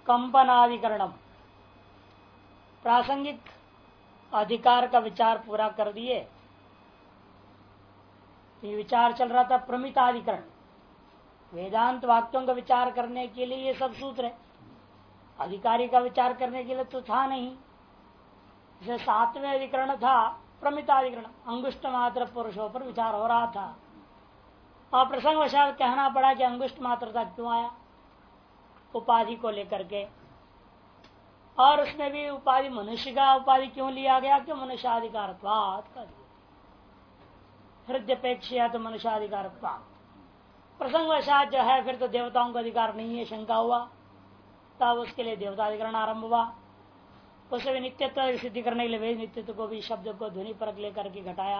कंपनाधिकरणम, प्रासंगिक अधिकार का विचार पूरा कर दिए। ये विचार चल रहा था प्रमिताधिकरण, वेदांत वाक्यों का विचार करने के लिए ये सब सूत्र है, अधिकारी का विचार करने के लिए तो था नहीं। जैसे सातवें अधिकरण था प्रमिताधिकरण, अंगुष्ठ मात्र पुरुषों पर विचार हो रहा था और प्रसंगवशात कहना पड़ा कि अंगुष्ठ मात्रता क्यों आया, उपाधि को लेकर के। और उसमें भी उपाधि मनुष्य का उपाधि क्यों लिया गया, क्यों मनुष्याधिकार का हृदयपेक्षा तो मनुष्याधिकार प्रसंगवशात जो है फिर तो देवताओं का अधिकार नहीं है, शंका हुआ, तब उसके लिए देवताधिकरण आरंभ हुआ। उसे भी नित्यत्व सिद्धि करने के लिए वेद नित्यत्व को भी शब्द को ध्वनि परक लेकर के घटाया।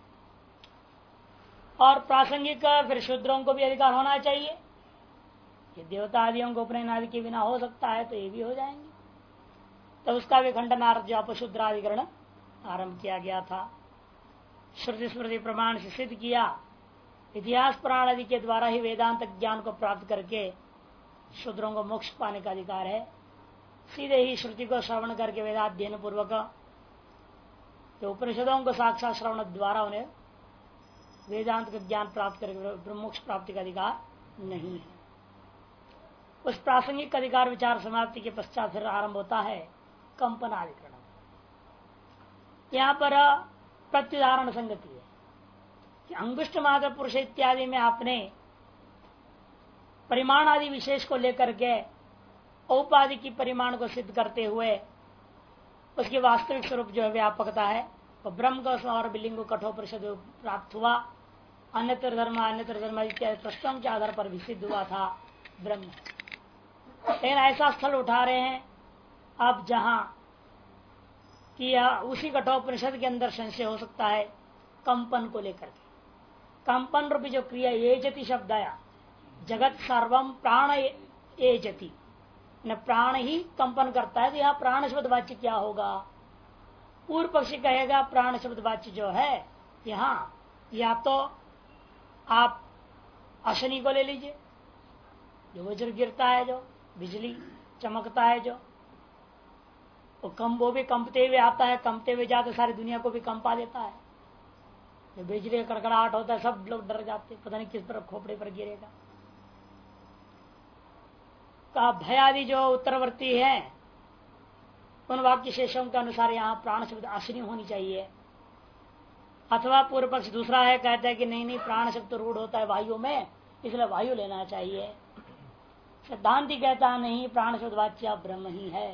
और प्रासंगिक फिर शूद्रों को भी अधिकार होना चाहिए, ये देवता आदियों को उपनयन आदि के बिना हो सकता है तो ये भी हो जाएंगे, तो उसका भी खंडनार्थ जो अपशूद्राधिकरण आरंभ किया गया था। श्रुति स्मृति प्रमाण से सिद्ध किया, इतिहास पुराण आदि के द्वारा ही वेदांत ज्ञान को प्राप्त करके शूद्रों को मोक्ष पाने का अधिकार है। सीधे ही श्रुति को श्रवण करके वेदाध्ययन पूर्वक जो उपनिषदों को साक्षात श्रवण द्वारा उन्हें वेदांत का ज्ञान प्राप्त करके मोक्ष प्राप्ति का अधिकार नहीं है। उस प्रासंगिक अधिकार विचार समाप्ति के पश्चात फिर आरंभ होता है कंपनाधिकरण। यहाँ पर प्रत्युदाहरण संगति है कि अंगुष्ठ मात्र पुरुष इत्यादि में आपने परिमाण आदि विशेष को लेकर के औपाधि की परिमाण को सिद्ध करते हुए उसकी वास्तविक स्वरूप जो है व्यापकता है वो ब्रह्म को और बिलिंग कठोपनिषद प्राप्त हुआ। अन्यत्र धर्म इत्यादि प्रश्नों के आधार पर भी सिद्ध हुआ था ब्रह्म। लेकिन ऐसा स्थल उठा रहे हैं अब जहां कि उसी कठोपनिषद के अंदर संशय हो सकता है कंपन को लेकर के। कंपन रूपी जो क्रिया एजति शब्द आया, जगत सर्वम प्राण एजति, न प्राण ही कंपन करता है, तो यहाँ प्राण शब्द वाच्य क्या होगा। पूर्व पक्षी कहेगा प्राण शब्द वाच्य जो है यहाँ या तो आप अशनि को ले लीजिए, जो वज्र गिरता है, जो बिजली चमकता है, जो वो भी कंपते हुए आता है, कंपते हुए जाते सारी दुनिया को भी कंपा देता है। जो बिजली का कड़कड़ाहट होता है सब लोग डर जाते, पता नहीं किस पर खोपड़े पर गिरेगा। का भय आदि जो उत्तरवर्ती है उन वाक्य शेषों के अनुसार यहाँ प्राण शब्द अशनि होनी चाहिए। अथवा पूर्व पक्ष दूसरा है, कहता है कि नहीं प्राण शब्द रूढ़ होता है वायु में, इसलिए वायु लेना चाहिए। सिद्धांति कहता है नहीं, प्राण शब्द वाच्य ब्रह्म ही है।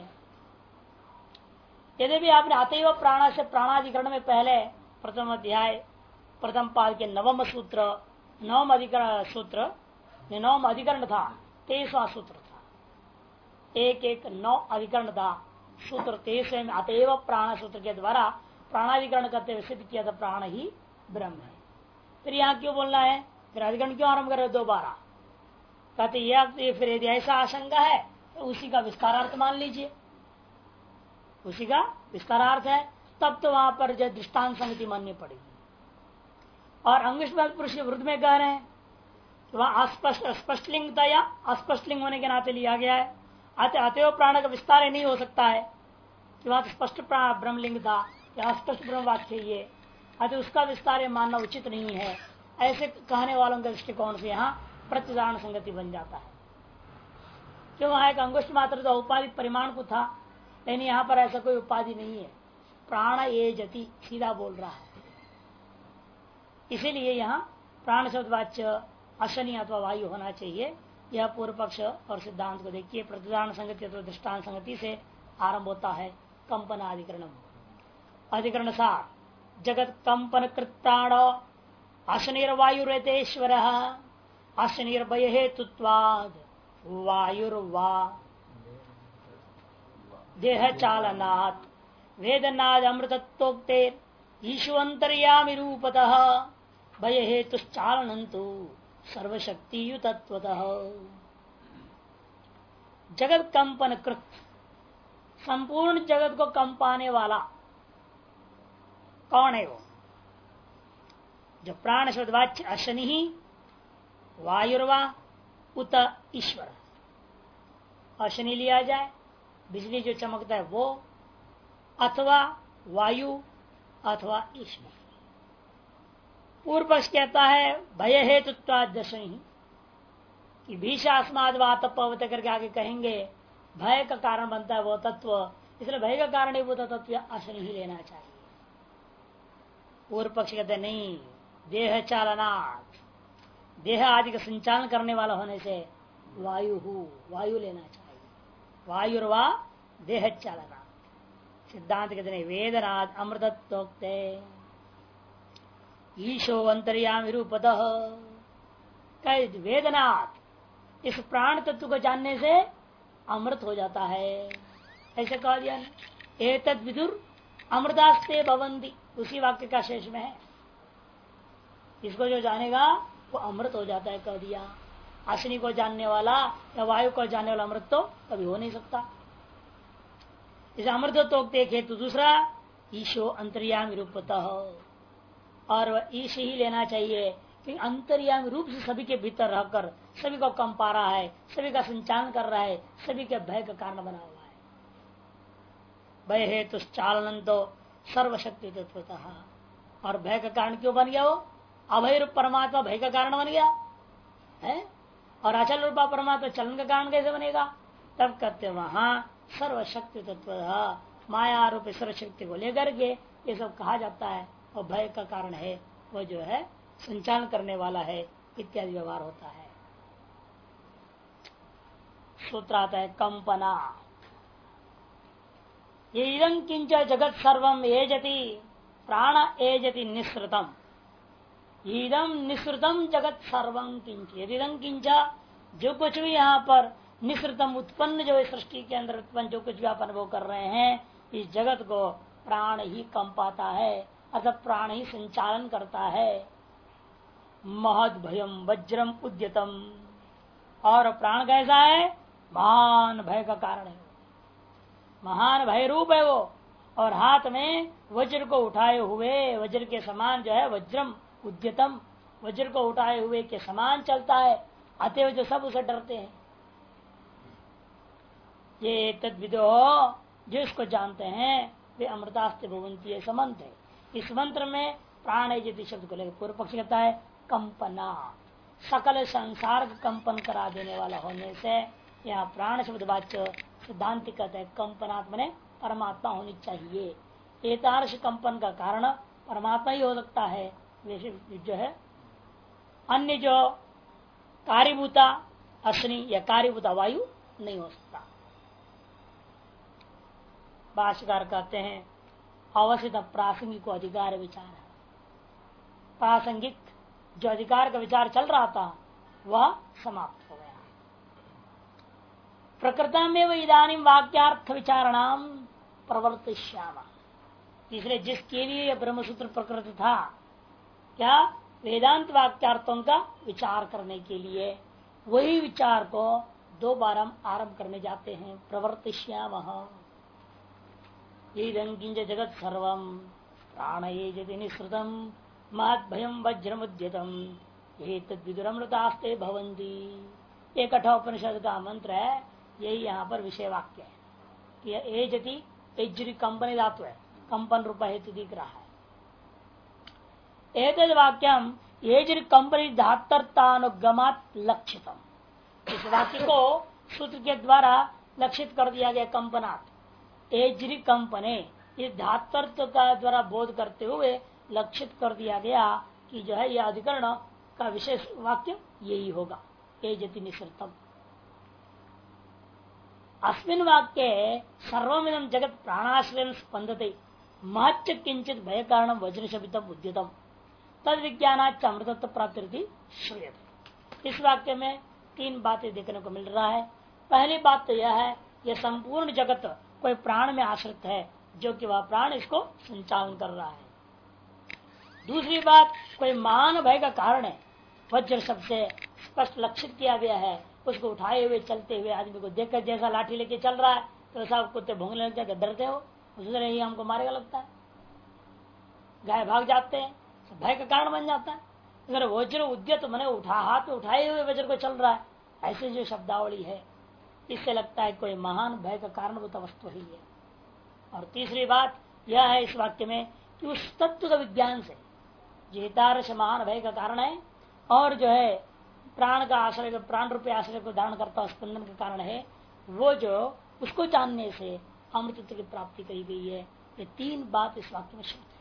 यदि भी आपने आते ही प्राण से प्राणाधिकरण में पहले प्रथम अध्याय प्रथम पाद के नवम सूत्र, नवम अधिकरण सूत्र, नवम अधिकरण था, 23वां सूत्र था, एक 9 अधिकरण था। सूत्र 23 में अतएव प्राण सूत्र के द्वारा प्राणाधिकरण करते हुए सिद्ध किया था प्राण ही ब्रह्म है। फिर यहाँ क्यों बोलना है, फिर अधिकरण क्यों आरंभ कर रहे दोबारा। कहते ये फिर यदि ऐसा आशंका है तो उसी का विस्तारार्थ मान लीजिए, उसी का विस्तारार्थ है, तब तो वहां पर जो दृष्टांत संगति माननी पड़ेगी। और अंगुष्ठ पुरुष के विरुद्ध में कह रहे हैं वहां अस्पष्ट लिंग था या अस्पष्ट लिंग होने के नाते लिया गया है। अतएव प्राण का विस्तार नहीं हो सकता है कि वहां स्पष्ट ब्रह्मलिंग था या अस्पष्ट ब्रह्म वाक्य ये, अतः उसका विस्तार मानना उचित नहीं है। ऐसे कहने वालों के दृष्टिकोण से यहाँ प्रत्युदाहरण संगति बन जाता है। क्यों वहां एक अंगुष्ठ मात्र तो उपाधि परिमाण को था, लेकिन यहाँ पर ऐसा कोई उपाधि नहीं है, प्राण ये जति सीधा बोल रहा है। इसीलिए यहाँ प्राण शब्द वाच्य अशनि अथवा वायु होना चाहिए। यह पूर्व पक्ष और सिद्धांत को देखिए, प्रतिदान संगति अथवा दृष्टान संगति से आरंभ होता है कंपनाधिकरण। अधिकरण सार जगत कंपन कृत प्राण अशनिर्वायुरेतेश्वर अशनिर्भय हेतुत्वाद वायुर्वा देह चालनात् वेदनाद अमृतत्वोक्ते ईश्वंतर्यामि रूपतः भय हेतुश्चालनन्तु सर्वशक्तियुतत्वतः। जगत कंपन कृत, संपूर्ण जगत को कंपाने वाला कौन है वो, जो प्राण शब्दवाच्य अशनि ही वायुर्वा उत ईश्वर, अश्विनी लिया जाए, बिजली जो चमकता है वो, अथवा वायु अथवा ईश्वर। पूर्व पक्ष कहता है भय हेतुत्वादशही कि भीषास्माद वात पवत करके आगे कहेंगे भय का कारण बनता है वो तत्व, इसलिए भय का कारण ही वो तत्व अश्विनी ही लेना चाहिए। पूर्व पक्ष कहते नहीं, देह चालनात्, देह आदि का संचालन करने वाला होने से वायु लेना चाहिए। वायुर्वा देह चालना। सिद्धांत कहते नहीं, वेदनाद अमृतत्वोक्ते ईशो अंतर्यामी रूपतः। वेदनाथ इस प्राण तत्व को जानने से अमृत हो जाता है, ऐसे कहा दिया। एतद विदुर अमृतास्ते भवंती, उसी वाक्य का शेष में है। इसको जो जानेगा वो अमृत हो जाता है, कह दिया। अश्विनी को जानने वाला या वायु को जानने वाला अमृत तो कभी हो नहीं सकता। इसे अमृत तो एक हेतु, दूसरा ईशो अंतर्यामी रूपतः, और वह ईश ही लेना चाहिए कि अंतर्यामी रूप से सभी के भीतर रहकर सभी को कंपा रहा है, सभी का संचालन कर रहा है, सभी के भय का कारण बना हुआ है। भय हेतु चालन तो सर्वशक्ति तत्वतः, और भय का कारण क्यों बन गया? वो अभय रूप परमात्मा भय का कारण बन गया है, और अचल रूपा परमात्मा चलन का कारण कैसे बनेगा? तब कहते वहां सर्वशक्ति तत्व माया रूप सर्वशक्ति को लेकर के ये सब कहा जाता है, और भय का कारण है वो जो है संचालन करने वाला है, इत्यादि व्यवहार होता है। सूत्र आता है कंपना। ये इदं किंच जगत सर्वम एजति प्राण एजति निसृतम। इदम निसृतम जगत सर्वं किंच, यदिदं किंच जो कुछ भी यहाँ पर निसृतम उत्पन्न जो सृष्टि के अंदर उत्पन्न जो कुछ भी आप अनुभव कर रहे हैं, इस जगत को प्राण ही कंपाता है, अर्थात प्राण ही संचालन करता है। महद भयम वज्रम उद्यतम, और प्राण कैसा है? महान भय का कारण है, महान भय रूप है वो, और हाथ में वज्र को उठाए हुए वज्र के समान जो है वज्रम उद्यतम, वज्र को उठाए हुए के समान चलता है, अतएव जो सब उसे डरते हैं। ये तद्विदो जो इसको जानते हैं वे अमृतास्ते भवंती, ऐसा मंत्र है। इस मंत्र में प्राण यदि शब्द को लेकर पूर्व पक्ष कहता है कंपना, सकल संसार का कंपन करा देने वाला होने से यहाँ प्राण शब्द वाच्य सिद्धांत कहते हैं कंपनात्म ने परमात्मा होनी चाहिए। एतादृश कंपन का कारण परमात्मा ही हो सकता है, वैसे जो है अन्य जो कार्यभूता अश्विनी या कार्यभूता वायु नहीं हो सकता। भाष्यकार कहते हैं अवसित प्रासंगिक अधिकार विचार है। प्रासंगिक जो अधिकार का विचार चल रहा था वह समाप्त हो गया। प्रकृता में वह इदानी वाक्यार्थ विचारणाम प्रवर्तिष्यामा, इसलिए जिसके लिए ब्रह्मसूत्र प्रकृत था, क्या वेदांत वाक्यार्थों का विचार करने के लिए, वही विचार को दो बार हम आरंभ करने जाते हैं। प्रवर्तिष्यामः किंच जगत सर्वम प्राण यजति निसृतम महद भयम वज्रमुद्यतम ये तद्विदुरमृतास्ते भवन्ति। ये कठोपनिषद का मंत्र है, यही यहाँ पर विषय वाक्य है कि एजति एज्री कंपनी धातु है, कंपन रूप हेतु दिख रहा है। एतद वाक्यम एज्री कंपनी धातुर्तानुगमात लक्षितम, इस वाक्य को सूत्र के द्वारा लक्षित कर दिया गया। कंपनात् एज्री कंपने, ये धातुत्व का द्वारा बोध करते हुए लक्षित कर दिया गया कि जो है यह अधिकरण का विशेष वाक्य यही होगा, एजति निसृतम। अस्मिन् वाक्ये सर्वमिदं जगत प्राणाश्रयं स्पंदते महच्च किंचित भय कारण वज्र शब्दम उद्यतम तद विज्ञानाच अमृतत्व प्राप्ति श्रूयते। इस वाक्य में तीन बातें देखने को मिल रहा है। पहली बात तो यह है, यह संपूर्ण जगत कोई प्राण में आश्रित है, जो कि वह प्राण इसको संचालन कर रहा है। दूसरी बात, कोई महान भय का कारण है, वज्र शब्द से स्पष्ट लक्षित किया गया है। उसको उठाए हुए चलते हुए आदमी को देखकर जैसा लाठी लेके चल रहा है तो सब कुत्ते भोंगने लग जाते, डरते हो, उसने ही हमको मारेगा लगता है, गाय भाग जाते हैं, भय का कारण बन जाता है। अगर वज्र उद्यत मैंने हाथ में उठाए हुए वज्र को चल रहा है, ऐसे जो शब्दावली है इससे लगता है कोई महान भय का कारणभूत वस्तु ही है। और तीसरी बात यह है इस वाक्य में कि उस तत्व का विज्ञान से जेतारस महान भय का कारण है और जो है प्राण का आश्रय, प्राण रूपी आश्रय को धारण करता स्पंदन का कारण है, वो जो उसको जानने से अमृतत्व की प्राप्ति करी गई है। ये तीन बात इस वाक्य में शुद्ध है।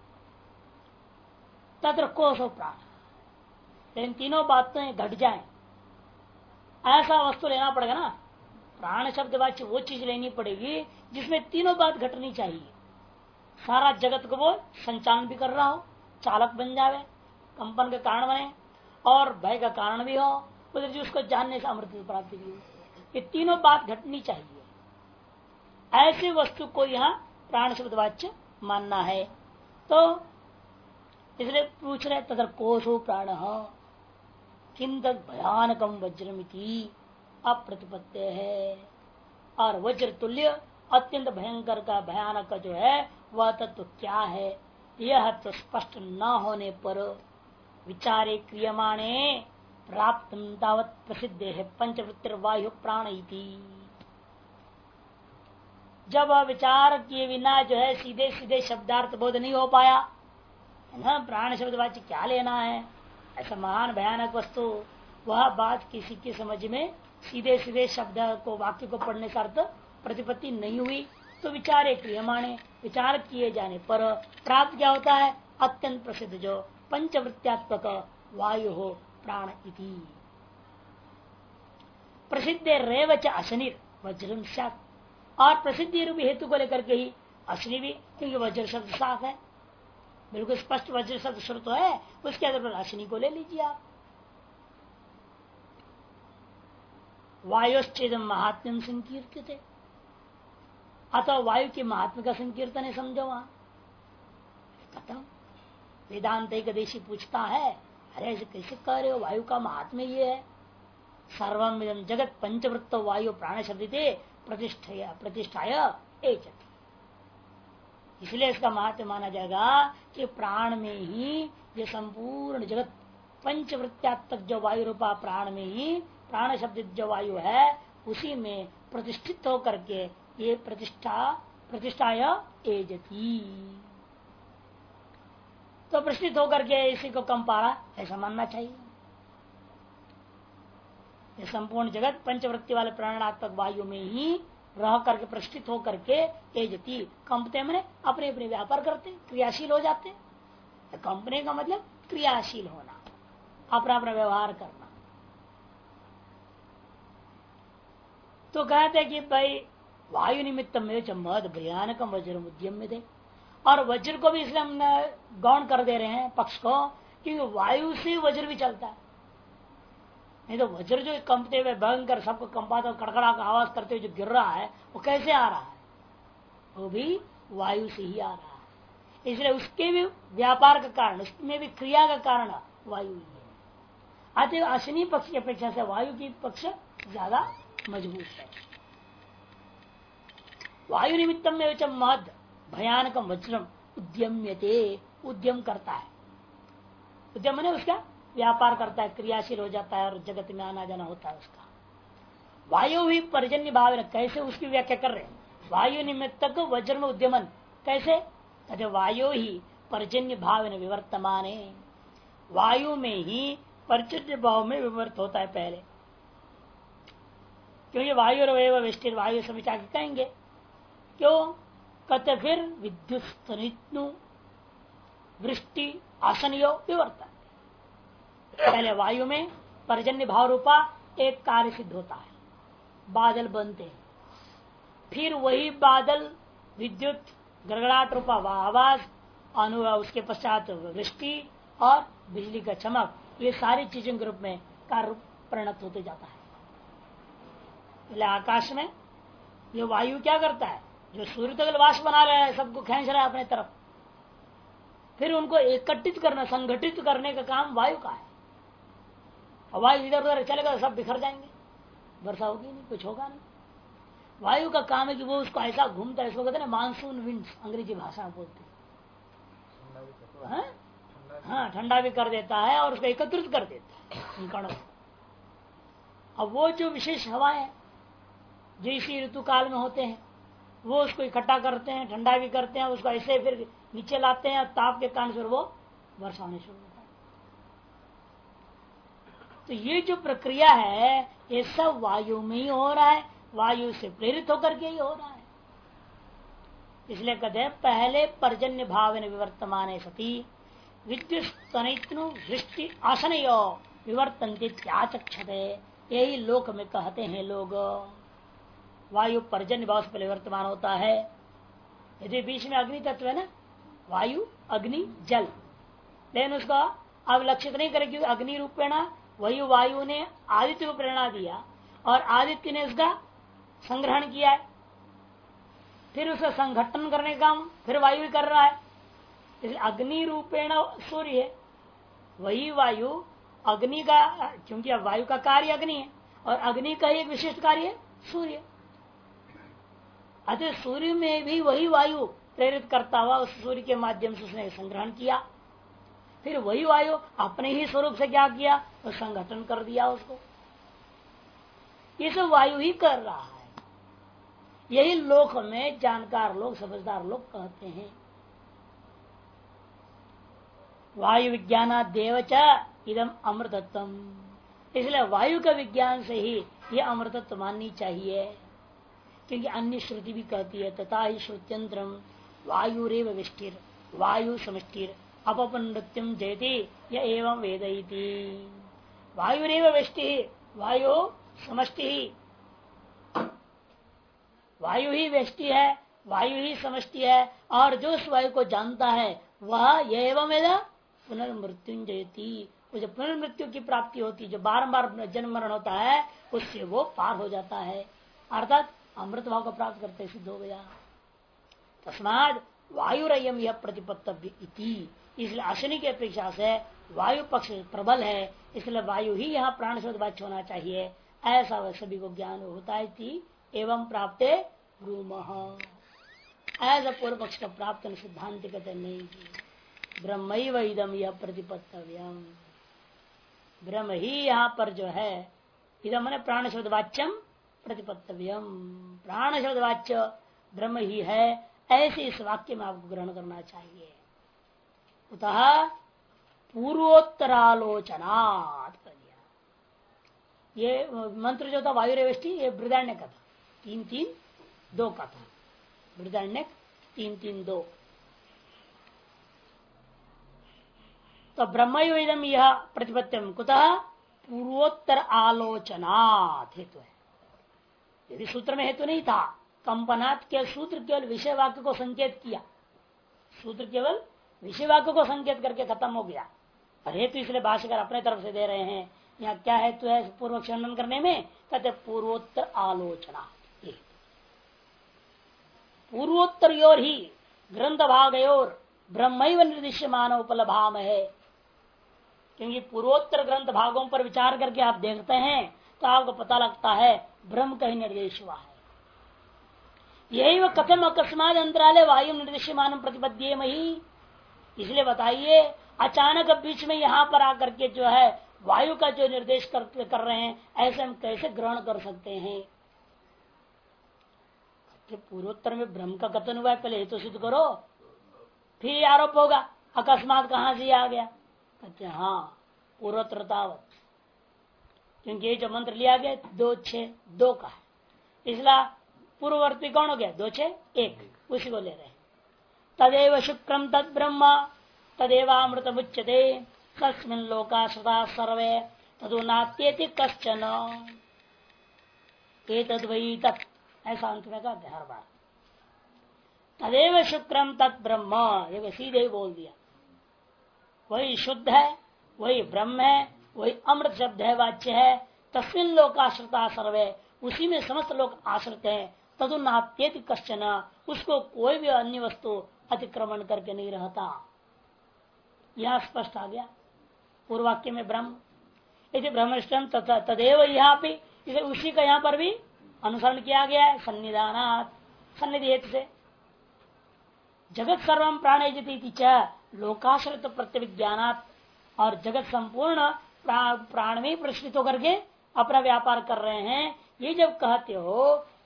तत्र कोसो प्राण, लेकिन तीनों बातें घट जाए ऐसा वस्तु लेना पड़ेगा ना। प्राण शब्द वाच्य वो चीज लेनी पड़ेगी जिसमें तीनों बात घटनी चाहिए। सारा जगत को वो संचालन भी कर रहा हो, चालक बन जावे, कंपन का कारण बने और भय का कारण भी हो, उधर जो उसको जानने से अमृत की प्राप्ति भी हो। ये तीनों बात घटनी चाहिए। ऐसे वस्तु को यहाँ प्राण शब्द वाच्य मानना है। तो इसलिए पूछ रहे तथा कोशो प्राण किम तद भयानकम वज्रमिति अप्रतिपत्ति है। और वज्र तुल्य अत्यंत भयंकर का भयानक का जो है वह तत्व क्या है, यह तो स्पष्ट न होने पर विचारे क्रियमाणे प्राप्त तावत प्रसिद्ध है पंचवृत्तिर्वायु प्राण इति। जब विचार किए बिना जो है सीधे सीधे शब्दार्थ बोध नहीं हो पाया है ना, प्राण शब्द वाच्य क्या लेना है, ऐसा महान भयानक वस्तु, वह बात किसी की समझ में सीधे सीधे शब्द को वाक्य को पढ़ने का अर्थ प्रतिपत्ति नहीं हुई। तो विचारे क्रियमाणे, विचार किए जाने पर प्राप्त क्या होता है, अत्यंत प्रसिद्ध जो पंचवृत्त्यात्मक वायु हो प्राण इति। प्रसिद्ध रेवच अशनिर वज्रम सात, और प्रसिद्धि रूपी हेतु को लेकर के ही अशनि भी, क्योंकि वज्र शब्द साफ है, बिल्कुल स्पष्ट वज्र शब्द श्रुत है, उसके आधार पर अशनि को ले लीजिए आप। वायुश्चेद महात्म्यम संकीर्तित, अथवा वायु के महात्म का संकीर्तन है, समझो वहां खत्म। वेदांत एक देशी पूछता है, अरे ऐसे कैसे कह रहे हो, वायु का महात्म्य ये है, सर्वमिदं जगत पंचवृत्त वायु प्राण शब्दिते प्रतिष्ठाय एचति। इसलिए इसका महत्व माना जाएगा कि प्राण में ही ये संपूर्ण जगत पंचवृत्त्यात्मक जो वायु रूपा प्राण में ही प्राण शब्दित जो वायु है उसी में प्रतिष्ठित होकर के ये प्रतिष्ठाय एजति। तो प्रतिष्ठित होकर के इसी को कम पारा ऐसा मानना चाहिए। ये संपूर्ण जगत पंचवृत्ति वाले प्राणात्मक वायु में ही रह करके प्रतिष्ठित होकर के एजति, कंपते मैंने अपने अपने व्यापार करते, क्रियाशील हो जाते। कंपनी का मतलब क्रियाशील होना, अपना अपना व्यवहार करना। तो कहते कि भाई वायु निमित्त में मद भयानकम वज्र उद्यम में दे, और वज्र को भी इसलिए हम गौण कर दे रहे हैं पक्ष को, क्योंकि वायु से वज्र भी चलता है। नहीं तो वज्र जो कंपते हुए भयंकर सबको कंपाता कड़कड़ा का आवाज करते हुए जो गिर रहा है वो कैसे आ रहा है, वो भी वायु से ही आ रहा है। इसलिए उसके भी व्यापार का कारण, उसमें भी क्रिया का कारण वायु ही है। अतः अश्विनी पक्ष की अपेक्षा से वायु की पक्ष ज्यादा मजबूत है। वायु निमित्तम में महद भयानकम वज्रम उद्यम्यते, उद्यम करता है, उद्यम माने उसका व्यापार करता है, क्रियाशील हो जाता है और जगत में आना जाना होता है उसका। वायु ही पर्जन्य भाव, कैसे उसकी व्याख्या कर रहे हैं, वायु निमित्तक वज्र में उद्यमन कैसे, कहते वायु ही पर्जन्य भाव में विवर्तमान है, वायु में ही पर्जन्य भाव में विवर्त होता है पहले, क्योंकि वायु और विष्टि वायु से विचार कहेंगे क्यों, कहते फिर विद्युत स्तनित्नु वृष्टि आसनियो विवर्तन। पहले वायु में पर्जन्य भाव रूपा एक कार्य सिद्ध होता है, बादल बनते हैं, फिर वही बादल विद्युत गड़गड़ाहट रूपा आवाज, उसके पश्चात वृष्टि और बिजली का चमक, ये सारी चीजों के रूप में कार्य परिणत होते जाता है। पहले आकाश में ये वायु क्या करता है, जो सूर्य तक वाष्प बना रहा है, सबको खींच रहा है अपने तरफ, फिर उनको एकत्रित करना, संगठित करने का काम वायु का है। वायु इधर उधर चलेगा तो सब बिखर जाएंगे, वर्षा होगी नहीं, कुछ होगा नहीं। वायु का काम है कि वो उसको ऐसा घूमता है, इसको कहते हैं मानसून विंड्स, अंग्रेजी भाषा में बोलते हैं। हाँ, ठंडा भी कर देता है और उसको एकत्रित कर देता है उन कणों। अब वो जो विशेष हवाएं जो इसी ऋतु काल में होते हैं, वो उसको इकट्ठा करते हैं, ठंडा भी करते हैं, उसको ऐसे फिर नीचे लाते हैं, ताप के कारण से वो वर्षा होने शुरू होता है। तो ये जो प्रक्रिया है ये सब वायु में ही हो रहा है, वायु से प्रेरित होकर के ही हो रहा है। इसलिए कहते हैं पहले पर्जन्य भाव विवर्तमान सती विद्युत वृष्टि आसन विवर्तन्ति त्याचक्षते, यही लोक में कहते हैं लोग। वायु पर्जन्य भाव से परिवर्तमान होता है। यदि बीच में अग्नि तत्व है ना, वायु अग्नि जल, लेकिन उसका अब लक्षित नहीं करे क्योंकि अग्नि रूपेण वही वायु ने आदित्य को प्रेरणा दिया और आदित्य ने उसका संग्रहण किया है, फिर उसका संघटन करने का काम फिर वायु कर रहा है। इसलिए अग्नि रूपेण सूर्य है, वही वायु अग्नि का, क्योंकि अब वायु का कार्य अग्नि है और अग्नि का एक विशिष्ट कार्य है सूर्य। अतः सूर्य में भी वही वायु प्रेरित करता हुआ उस सूर्य के माध्यम से उसने संग्रहण किया, फिर वही वायु अपने ही स्वरूप से क्या किया, वो संगठन कर दिया उसको। ये सब वायु ही कर रहा है। यही लोक में जानकार लोग, समझदार लोग कहते हैं। वायु विज्ञान देवच इदम अमृतत्वम, इसलिए वायु का विज्ञान से ही यह अमृतत्व माननी चाहिए। क्योंकि अन्य श्रुति भी कहती है तथा ही श्रुत्यंत्रम वायुरेव विष्टिर वायु समष्टिर अपपन नृत्यम जयति यह एवं वेदयति। वायुरेव विष्टि, वायु समष्टि, वायु ही व्यष्टि है, वायु ही समष्टि है, और जो उस वायु को जानता है वह एवं वेद पुनर्मृत्युंजयति, जो पुनर्मृत्यु की प्राप्ति होती है, जो बारंबार जन्म मरण होता है, उससे वो पार हो जाता है, अर्थात अमृत भाव को प्राप्त करते सिद्ध हो गया। तस्माद वायुरयम यह प्रतिपत्तव्य इति, इसलिए अश्विनी की अपेक्षा से वायु पक्ष प्रबल है, इसलिए वायु ही यहाँ प्राण शब्द वाच्य होना चाहिए, ऐसा वह सभी को ज्ञान होता है। एवं प्राप्त ब्रूम, ऐसा पूर्व पक्ष का प्राप्त सिद्धांत कहते नहीं की ब्रह्म इदम यह प्रतिपत्तव्यम, ब्रह्म ही यहाँ पर जो है, इदम मैंने प्राण शब्द वाच्यम प्रतिपत्तव्यम, प्राण शब्द वाच्य ब्रह्म ही है, ऐसे इस वाक्य में आपको ग्रहण करना चाहिए। अतः पूर्वोत्तरालोचनात् कर दिया। ये मंत्र जो था वायुरेवष्टि, ये बृहदारण्यक का था, 3-3-2 का था, बृहदारण्यक 3-3-2। तो ब्रह्मयुदम यह प्रतिपत्तिम कुतः पूर्वोत्तर आलोचनात् हेतु है। यदि सूत्र में हेतु नहीं था, कंपनात् के सूत्र केवल विषय वाक्य को संकेत किया, सूत्र केवल विषय वाक्य को संकेत करके खत्म हो गया, और हेतु इसलिए भाष्यकार अपने तरफ से दे रहे हैं। यहाँ क्या हेतु है पूर्व खंडन करने में, कहते पूर्वोत्तर आलोचना। पूर्वोत्तर योर ही ग्रंथ भागयोर ब्रह्मैव निर्दिश्यमान उपलभाम है, क्योंकि पूर्वोत्तर ग्रंथ भागों पर विचार करके आप देखते हैं तो आपको पता लगता है ब्रह्म का ही निर्देश हुआ है। यही वह कथम अकस्मात अंतराले वायु निर्देश्यमान प्रतिपद्ये मही, इसलिए बताइए अचानक बीच में यहाँ पर आकर के जो है वायु का जो निर्देश कर रहे हैं, ऐसे हम कैसे ग्रहण कर सकते हैं। पूर्वोत्तर में ब्रह्म का कथन हुआ है, पहले हेतु सिद्ध करो, फिर आरोप होगा अकस्मात कहां से आ गया। कहते हाँ पूर्वोत्तर तावत, क्योंकि ये जो मंत्र लिया गया 2-6-2 का है, इसलिए पूर्ववर्ती कौन हो गया 2-6-1, उसी को ले रहे हैं। तदेव शुक्रम तद ब्रह्म तदेवामृत मुच्यते तस्मिन् लोका श्रुता सर्वे तदु नात्येति कश्चन एतद्वयि तत्, ऐसा अंत में कहते हर बार। तदेव शुक्रम तत् ब्रह्म, ये सीधे ही बोल दिया, वही शुद्ध है, वही ब्रह्म है, वही अमृत शब्द है, वाच्य है। तस्मिन् लोकाश्रिता सर्वे, उसी में समस्त लोग आश्रित हैं। तदु नात्येति कश्चन, उसको कोई भी अन्य वस्तु अतिक्रमण करके नहीं रहता। यह स्पष्ट आ गया पूर्व वाक्य में ब्रह्म, यदि ब्रह्मष्टम तथा तदेव यहाँ पे, इसे उसी का यहाँ पर भी अनुसरण किया गया है सन्निधानात्, सन्निधि हेतु से। जगत सर्वम प्राणेजति च लोकाश्रित प्रत्यविज्ञानात्, और जगत संपूर्ण प्राण में प्रश्रित होकर के अपना व्यापार कर रहे हैं, ये जब कहते हो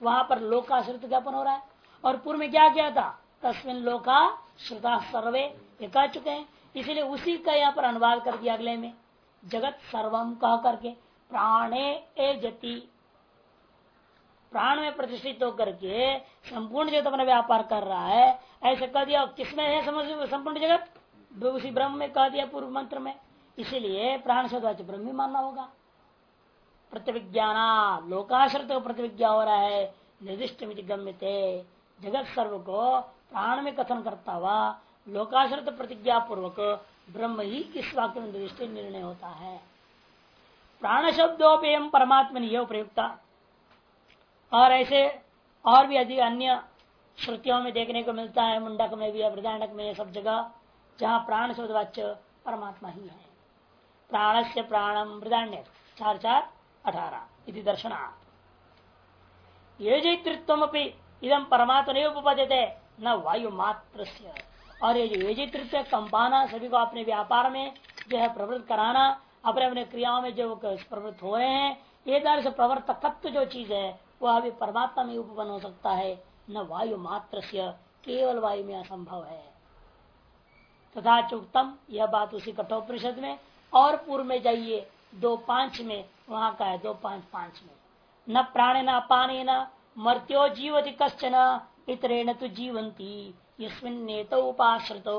वहां पर लोकाश्रित ज्ञापन हो रहा है। और पूर्व में क्या किया था, तस्मिन लोका श्रुता सर्वे, ये कह चुके हैं। इसीलिए उसी का यहाँ पर अनुवाद कर दिया अगले में, जगत सर्वम कह करके प्राणे ए जति, प्राण में प्रतिष्ठित होकर के संपूर्ण जगत अपना व्यापार कर रहा है, ऐसे कह दिया। किसमें है समझ संपूर्ण जगत, उसी ब्रह्म में कह दिया पूर्व मंत्र में। इसीलिए प्राण शब्द ब्रह्म ही मानना होगा। प्रतिविज्ञाना लोकाश्रित प्रतिविज्ञा हो रहा है, निर्दिष्ट गम्य थे, जगत सर्व को प्राण में कथन करता हुआ लोकाश्रित प्रतिज्ञा पूर्वक ब्रह्म ही इस वाक्य में निर्दिष्ट निर्णय होता है। प्राण शब्दों परमात्मा ने प्रयुक्ता, और ऐसे और भी अधिक अन्य श्रुतियों में देखने को मिलता है, मुंडक में भी, वृदांडक में, सब जगह जहाँ प्राण शब्द वाच्य परमात्मा ही है। प्राणस्य प्राणम वृदान्य 4:4-18 इति दर्शनात् ये जैतृत्व इदम परमात्मा नहीं उपपद्यते न वायु मात्र। और ये जो येजितृत्व कंपाना, सभी को अपने व्यापार में जो है प्रवृत्त कराना, अपने अपने क्रियाओं में जो प्रवृत्त हो रहे हैं, ये तरह से प्रवर्तकत्व जो चीज है वह अभी परमात्मा में उपपन्न हो सकता है, न वायु मात्र, केवल वायु में असंभव है। तथा चुक्तम, यह बात उसी कठोपनिषद में और पूर्व में जाइए 2:5 में, वहां का है 2:5 में, न प्राणे न अपाने न मर्त्यो जीवति कश्चन इतरेण तु जीवंती यस्मिन्नेतो उपाश्रितो।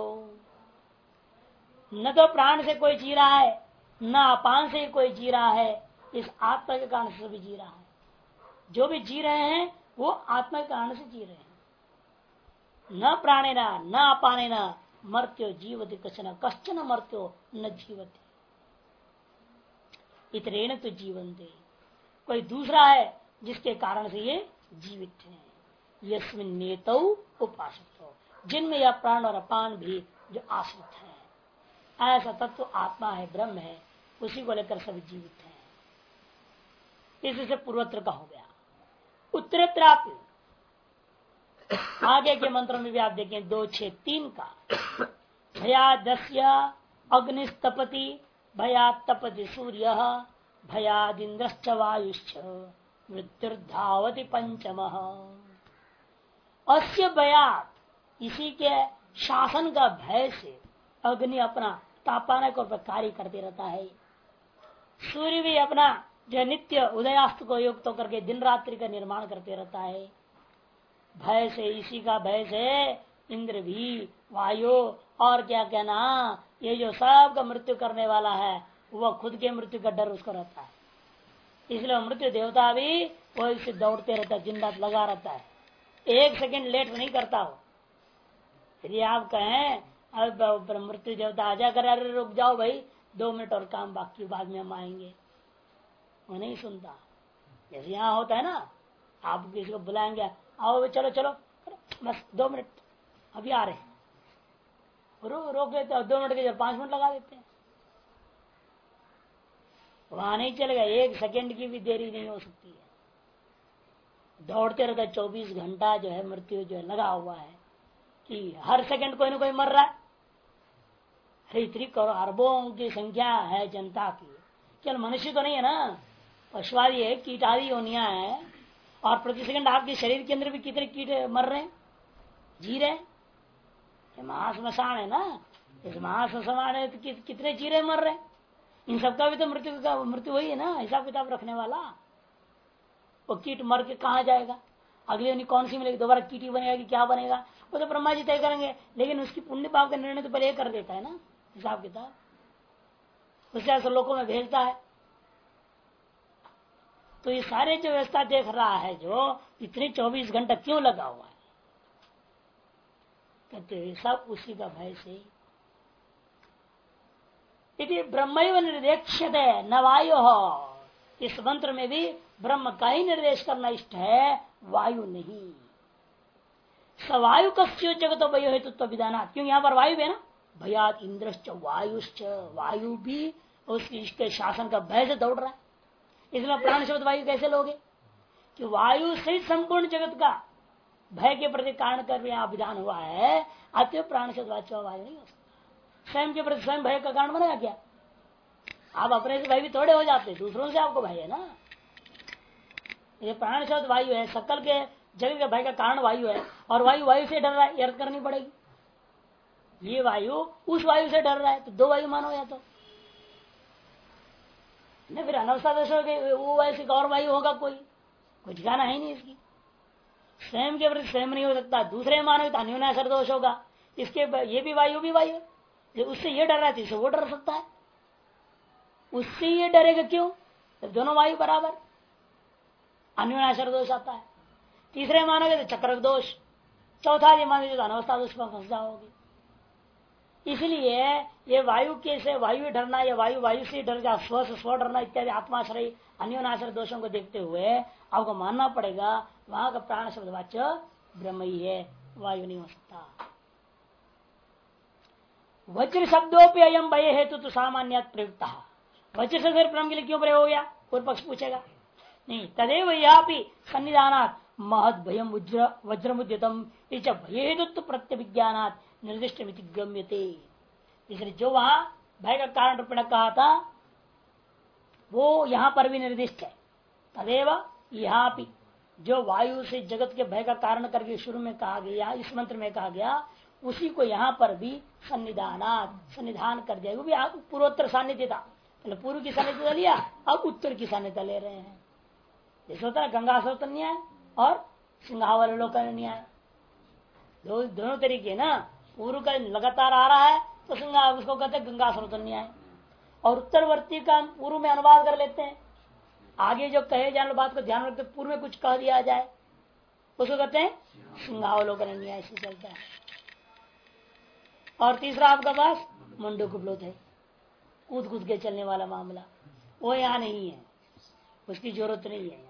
न तो प्राण से कोई जी रहा है, न अपान से कोई जी रहा है, इस आत्मा के कारण से भी जी रहा है। जो भी जी रहे हैं वो आत्मा के कारण से जी रहे हैं। न प्राणे न अपाने न मर्त्यो जीवति कश्चन मर्त्यो न जीवति इतरेण तो जीवंते, कोई दूसरा है जिसके कारण से ये जीवित है। यस्मिन नेतौ उपाश्रित हो, जिनमें यह प्राण और अपान भी जो आश्रित है, ऐसा तत्व आत्मा है, ब्रह्म है, उसी को लेकर सभी जीवित है। इससे पूर्वत्र का हो गया। उत्तरेत्रापि आगे के मंत्रों में भी आप देखें 2:6-3 का, भयादस्य अग्निस्तपति भयात तपति सूर्य भयादिन्द्रश्च वायुश्च मृत्युर्धावति पंचमः। अस्य भयात, इसी के शासन का भय से अग्नि अपना तापाना को कार्य करते रहता है, सूर्य भी अपना जो नित्य उदयास्त को युक्त होकर के दिन रात्रि का निर्माण करते रहता है। भय से, इसी का भय से इंद्र भी, वायु और क्या कहना, ये जो सब का मृत्यु करने वाला है वह खुद के मृत्यु का डर उसको रहता है। इसलिए मृत्यु देवता भी वो इसे दौड़ते रहता है, दिन रात लगा रहता है, एक सेकंड लेट नहीं करता हो। यदि आप कहें अब मृत्यु देवता आजा कर, अरे रुक जाओ भाई 2 मिनट और काम बाकी, बाद में हम आएंगे, वो नहीं सुनता। जैसे यहाँ होता है ना, आप किसी को बुलाएंगे, आओ भाई चलो चलो, बस 2 मिनट अभी आ रहे हैं, रोक लेते हैं, 2 मिनट के 5 मिनट लगा देते हैं। वहां नहीं चलेगा, 1 सेकंड की भी देरी नहीं हो सकती है। दौड़ते रहता है 24 घंटा, जो है मृत्यु जो है लगा हुआ है कि हर सेकंड कोई ना कोई मर रहा है। इतनी करोड़ अरबों की संख्या है जनता की, केवल मनुष्य तो नहीं है ना, पशुआदि है, कीटादि योनियां है, और प्रति सेकंड आपके शरीर के अंदर भी कितने कीट मर रहे हैं, जी रहे। ये महाश्मशान है ना, इस महाश्मशान है तो कितने जी रहे मर रहे। इन सबका भी तो मृत्यु वही है ना, हिसाब किताब रखने वाला। वो कीट मर के कहा जाएगा, अगली योनि कौन सी मिलेगी, दोबारा कीटी बनेगा कि क्या बनेगा, वो तो ब्रह्मा जी तय करेंगे। लेकिन उसकी पुण्य पाप का निर्णय तो पहले कर देता है ना हिसाब किताब, उससे ऐसे लोगों में भेजता है। तो ये सारे जो व्यवस्था देख रहा है, जो इतने 24 घंटा क्यों लगा हुआ है, कहते सब उसी का भय से। यदि ब्रह्म निर्देक्षते न वायु हो, इस मंत्र में भी ब्रह्म का ही निर्देश करना इष्ट है, वायु नहीं। सवायु कस्य जगत वयो हेतुत्व विधानात्, क्योंकि यहाँ पर वायु है ना, भयात इंद्रश्च वायुश्च, वायु भी उसके शासन का भय से दौड़ रहा है। इसमें प्राण शब्द वायु कैसे लोगे, कि वायु सहित संपूर्ण जगत का भय के प्रति कारण कर यहाँ विधान हुआ है, अतः प्राण शब्द वाच्य वायु नहीं हो सकता। स्वयं के प्रति स्वयं भय का कारण बनेगा क्या, आप अपने से भय भी थोड़े हो जाते, दूसरों से आपको भय है ना। ये प्राण शब्द वायु है, सकल के जगत के भय का कारण वायु है, और वायु वायु से डर रहा है, अर्थ करनी पड़ेगी। ये वायु उस वायु से डर रहा है, तो दो वायु मानो या तो नहीं, फिर अनवस्था दोष हो गए, वो वायु से और वायु होगा कोई ठिकाना है नहीं इसकी। स्वयं के प्रति स्वयं नहीं हो सकता, दूसरे मानो तो अन्योन्याश्रय दोष होगा। इसके ये भी वायु उससे ये डर रहा है, इससे वो डर सकता है, उससे ये डरेगा क्यों? तो दोनों वायु बराबर, अन्योन्याश्रय दोष आता है। तीसरे मानोगे तो चक्र दोष, चौथा ये मानोगे तो अनवस्था दोष में फंस जाओगे। इसलिए ये वायु के से वायु डरना या वायु से डर जा, स्व से स्व डरना इत्यादि आत्माश्रय अन्योन्याश्रय दोषों को देखते हुए आपको मानना पड़ेगा वहां का प्राण शब्द वाच्य ब्रह्म ही है, वायु नहीं हो सकता। वज्र शब्दों पे अयम भय हेतु तो सामान्य प्रयुक्त। वज्र से ब्रह्म के लिए क्यों प्रयोग हो गया? पूर्व पक्ष पूछेगा। नहीं, तदेव यह सन्निधानात् महद भयम वज्रमुद्यतम भय हेतु प्रत्यभिज्ञानात् निर्दिष्ट गम्यते। इसलिए जो वहां भय का कारण रूपेण कहा था वो यहां पर भी निर्दिष्ट है। तदेव यहाँ भी जो वायु से जगत के भय का कारण करके शुरू में कहा गया, इस मंत्र में कहा गया, उसी को यहाँ पर भी सन्निधान कर दिया। वो भी पूर्वोत्तर सान्निध्य था, पहले पूर्व की सान्निध्य लिया, अब उत्तर की सान्निध्य ले रहे हैं। जैसे होता है गंगा स्रोत न्याय और सिंहावलोकन न्याय, दोनों तरीके ना। पूर्व का लगातार आ रहा है तो सिंहा, उसको कहते हैं गंगा स्रोत न्याय, और उत्तरवर्ती का पूर्व में अनुवाद कर लेते हैं। आगे जो कहे जाने बात को ध्यान रखते पूर्व में कुछ कह दिया जाए उसको कहते हैं सिंहावलोकन न्याय से चलता है। और तीसरा आपका पास मुंडकोपलब्ध है, कूद कूद के चलने वाला मामला, वो यहाँ नहीं है, उसकी जरूरत नहीं है।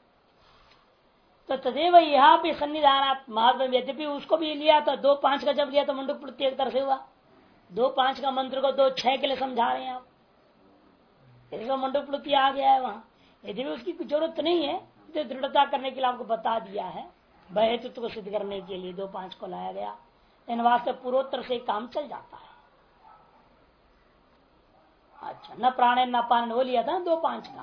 तो तदेव यहाँ पे सन्निधान महात्म, यद्यपि उसको भी लिया था 2-5 का, जब लिया तो मुंडकोपलब्ध एक तरह से हुआ। 2-5 का मंत्र को 2-6 के लिए समझा रहे हैं आप, इसका मुंडकोपलब्ध आ गया है वहां। यदि भी उसकी जरूरत नहीं है तो दृढ़ता करने के लिए आपको बता दिया है, भय हेतुत्व को सिद्ध करने के लिए 2-5 को लाया गया। इन वास्ते पूर्वोत्तर से काम चल जाता है। अच्छा, न प्राणे न पान वो लिया था 2-5 का।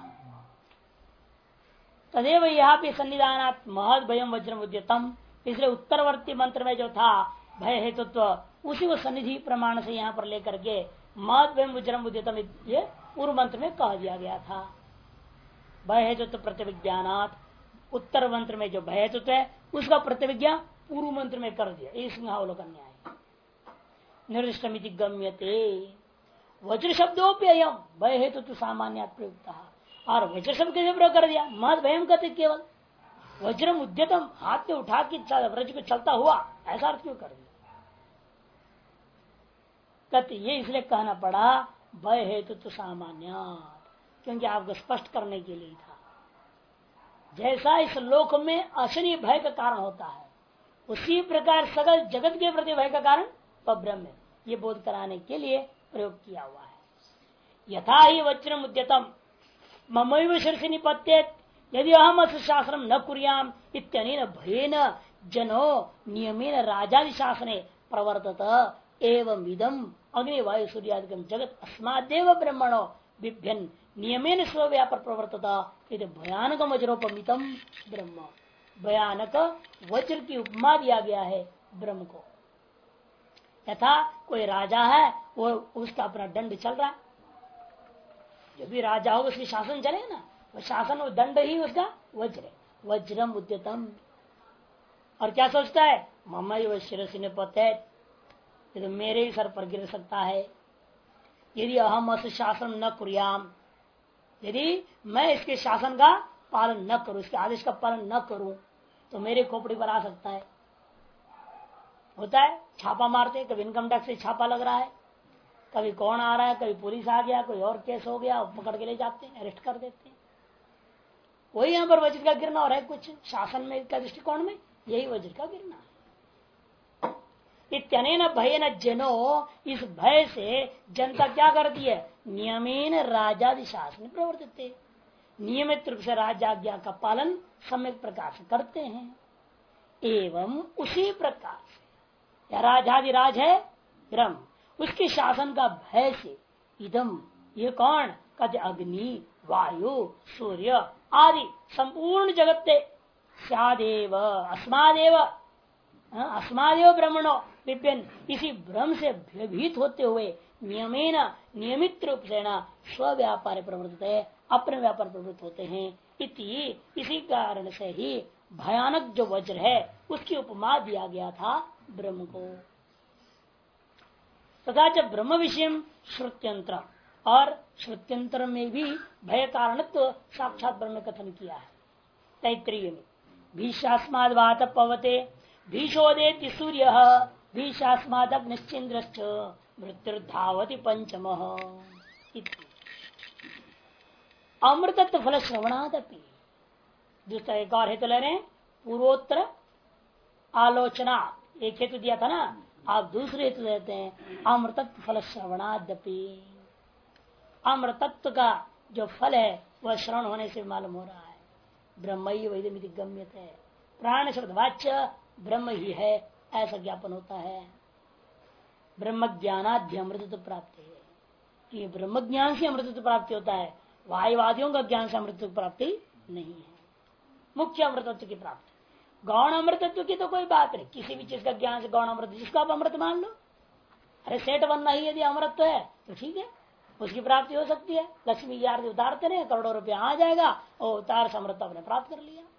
तदेव यहाँ पे सन्निधानात् महद भयम वज्रम उद्यतम, इसलिए उत्तरवर्ती मंत्र में जो था भय हेतुत्व उसी को सन्निधि प्रमाण से यहाँ पर लेकर के महद भयम वज्रम उद्यतम ये पूर्व मंत्र में कह दिया गया था। भय हेतुत्व प्रतिविज्ञानात्, उत्तर मंत्र में जो भय हेतुत्व है उसका प्रतिविज्ञा पूर्व मंत्र में कर दिया। इस सिंहावलोकन न्याय निर्दिष्टमिति गम्यते। वज्र शब्दों पे अयम भय हेतुत्व सामान्य प्रयुक्त, और वज्र शब्द कैसे प्रयोग कर दिया? महद भयम कहते केवल वज्रम उद्यतम, हाथ में उठा के व्रज को चलता हुआ, ऐसा अर्थ क्यों कर दिया? कहते ये इसलिए कहना पड़ा भय हेतुत्व सामान्य, क्योंकि आपको स्पष्ट करने के लिए था। जैसा इस लोक में असली भय का कारण होता है उसी प्रकार सगल जगत के प्रति भय का कारण ब्रह्म है, ये बोध कराने के लिए प्रयोग किया हुआ है। यथा ही वज्रम उद्यतम ममैव शिरसि निपत्येत यदि अहम शास्त्रम न कुर्याम इत्यनेन भयेन जनो नियमेन राजादि शासने प्रवर्तत एवं इदम अग्नि वायु सूर्यादिकम जगत अस्मादेव ब्रह्मणो बिभ्यन नियमेन स्वव्यापर प्रवर्तता यदि भयानक वज्रोपमितम ब्रह्म, भयानक वज्र की उपमा दिया गया है ब्रह्म को। यथा कोई राजा है, वो उसका अपना दंड चल रहा है, जो भी राजा हो उसकी शासन चले ना, वो शासन वो दंड ही उसका वज्र, वज्रम उद्यतम। और क्या सोचता है? ममैव शिरसि निपत्येत, तो मेरे ही सर पर गिर सकता है। यदि अहम अस शासन न कुर्याम, यदि मैं इसके शासन का पालन न करूं, इसके आदेश का पालन न करूं, तो मेरे खोपड़ी पर आ सकता है। होता है, छापा मारते, कभी इनकम टैक्स से छापा लग रहा है, कभी कौन आ रहा है, कभी पुलिस आ गया, कोई और केस हो गया, पकड़ के ले जाते हैं, अरेस्ट कर देते हैं। वही यहाँ पर वज्र का गिरना हो रहा है, कुछ शासन में का दृष्टिकोण में यही वज्र का गिरना है। इत्यनेन भयेन जनो, इस भय से जनता क्या करती है? नियमेन राजादि शासन प्रवर्तित, नियमित रूप से राजाज्ञा का पालन सम्यक प्रकार से करते हैं। एवं उसी प्रकार से या राजाधिराज है ब्रह्म, उसके शासन का भय से इदम, ये कौन? कहते अग्नि वायु सूर्य आदि संपूर्ण जगत्ते स्यादेव अस्मादेव अस्मादेव ब्रह्मणो विपिन इसी भ्रम से भयभीत होते हुए नियमेन नियमित रूप से न स्व व्यापार प्रवृत्त है, अपने व्यापार प्रवृत्त होते हैं। इसी कारण से ही भयानक जो वज्र है उसकी उपमा दिया गया था ब्रह्म को। तथा जब ब्रह्म विषय श्रुत्यंत्र और श्रुत्यंत्र में भी भय कारणत्व साक्षात ब्रह्म कथन किया है। तैत्रीय में भीषास्माद वात पवते भीषोदेति सूर्य भीषास्माद अग्निश्चिंद्र मृत्युर्धावति पंचम। अमृतत्व फल श्रवणादपि दूसरा एक और हेतु ले रहे हैं, पूर्वोत्तर आलोचना एक हेतु दिया था ना, आप दूसरे हेतु देते हैं अमृतत्व फल श्रवणादपि। अमृतत्व का जो फल है वह श्रवण होने से मालूम हो रहा है। ब्रह्म ही वैदमिति गम्यते है, प्राण शब्द वाच्य ब्रह्म ही है ऐसा ज्ञापन होता है। ब्रह्म ज्ञानाध्य अमृतत्व प्राप्ति है, ये ब्रह्म ज्ञान से अमृतत्व प्राप्ति होता है, वायुवादियों का ज्ञान से अमृतत्व प्राप्ति नहीं है। मुख्य अमृतत्व की प्राप्ति, गौण अमृतत्व की तो कोई बात नहीं, किसी भी चीज का ज्ञान से गौण अमृत जिसको आप अमृत मान लो। अरे सेठ बनना ही यदि अमृत है तो ठीक है, उसकी प्राप्ति हो सकती है। लक्ष्मी यार उतारते रहे करोड़ों रुपया आ जाएगा और उतार से अमृत आपने प्राप्त कर लिया।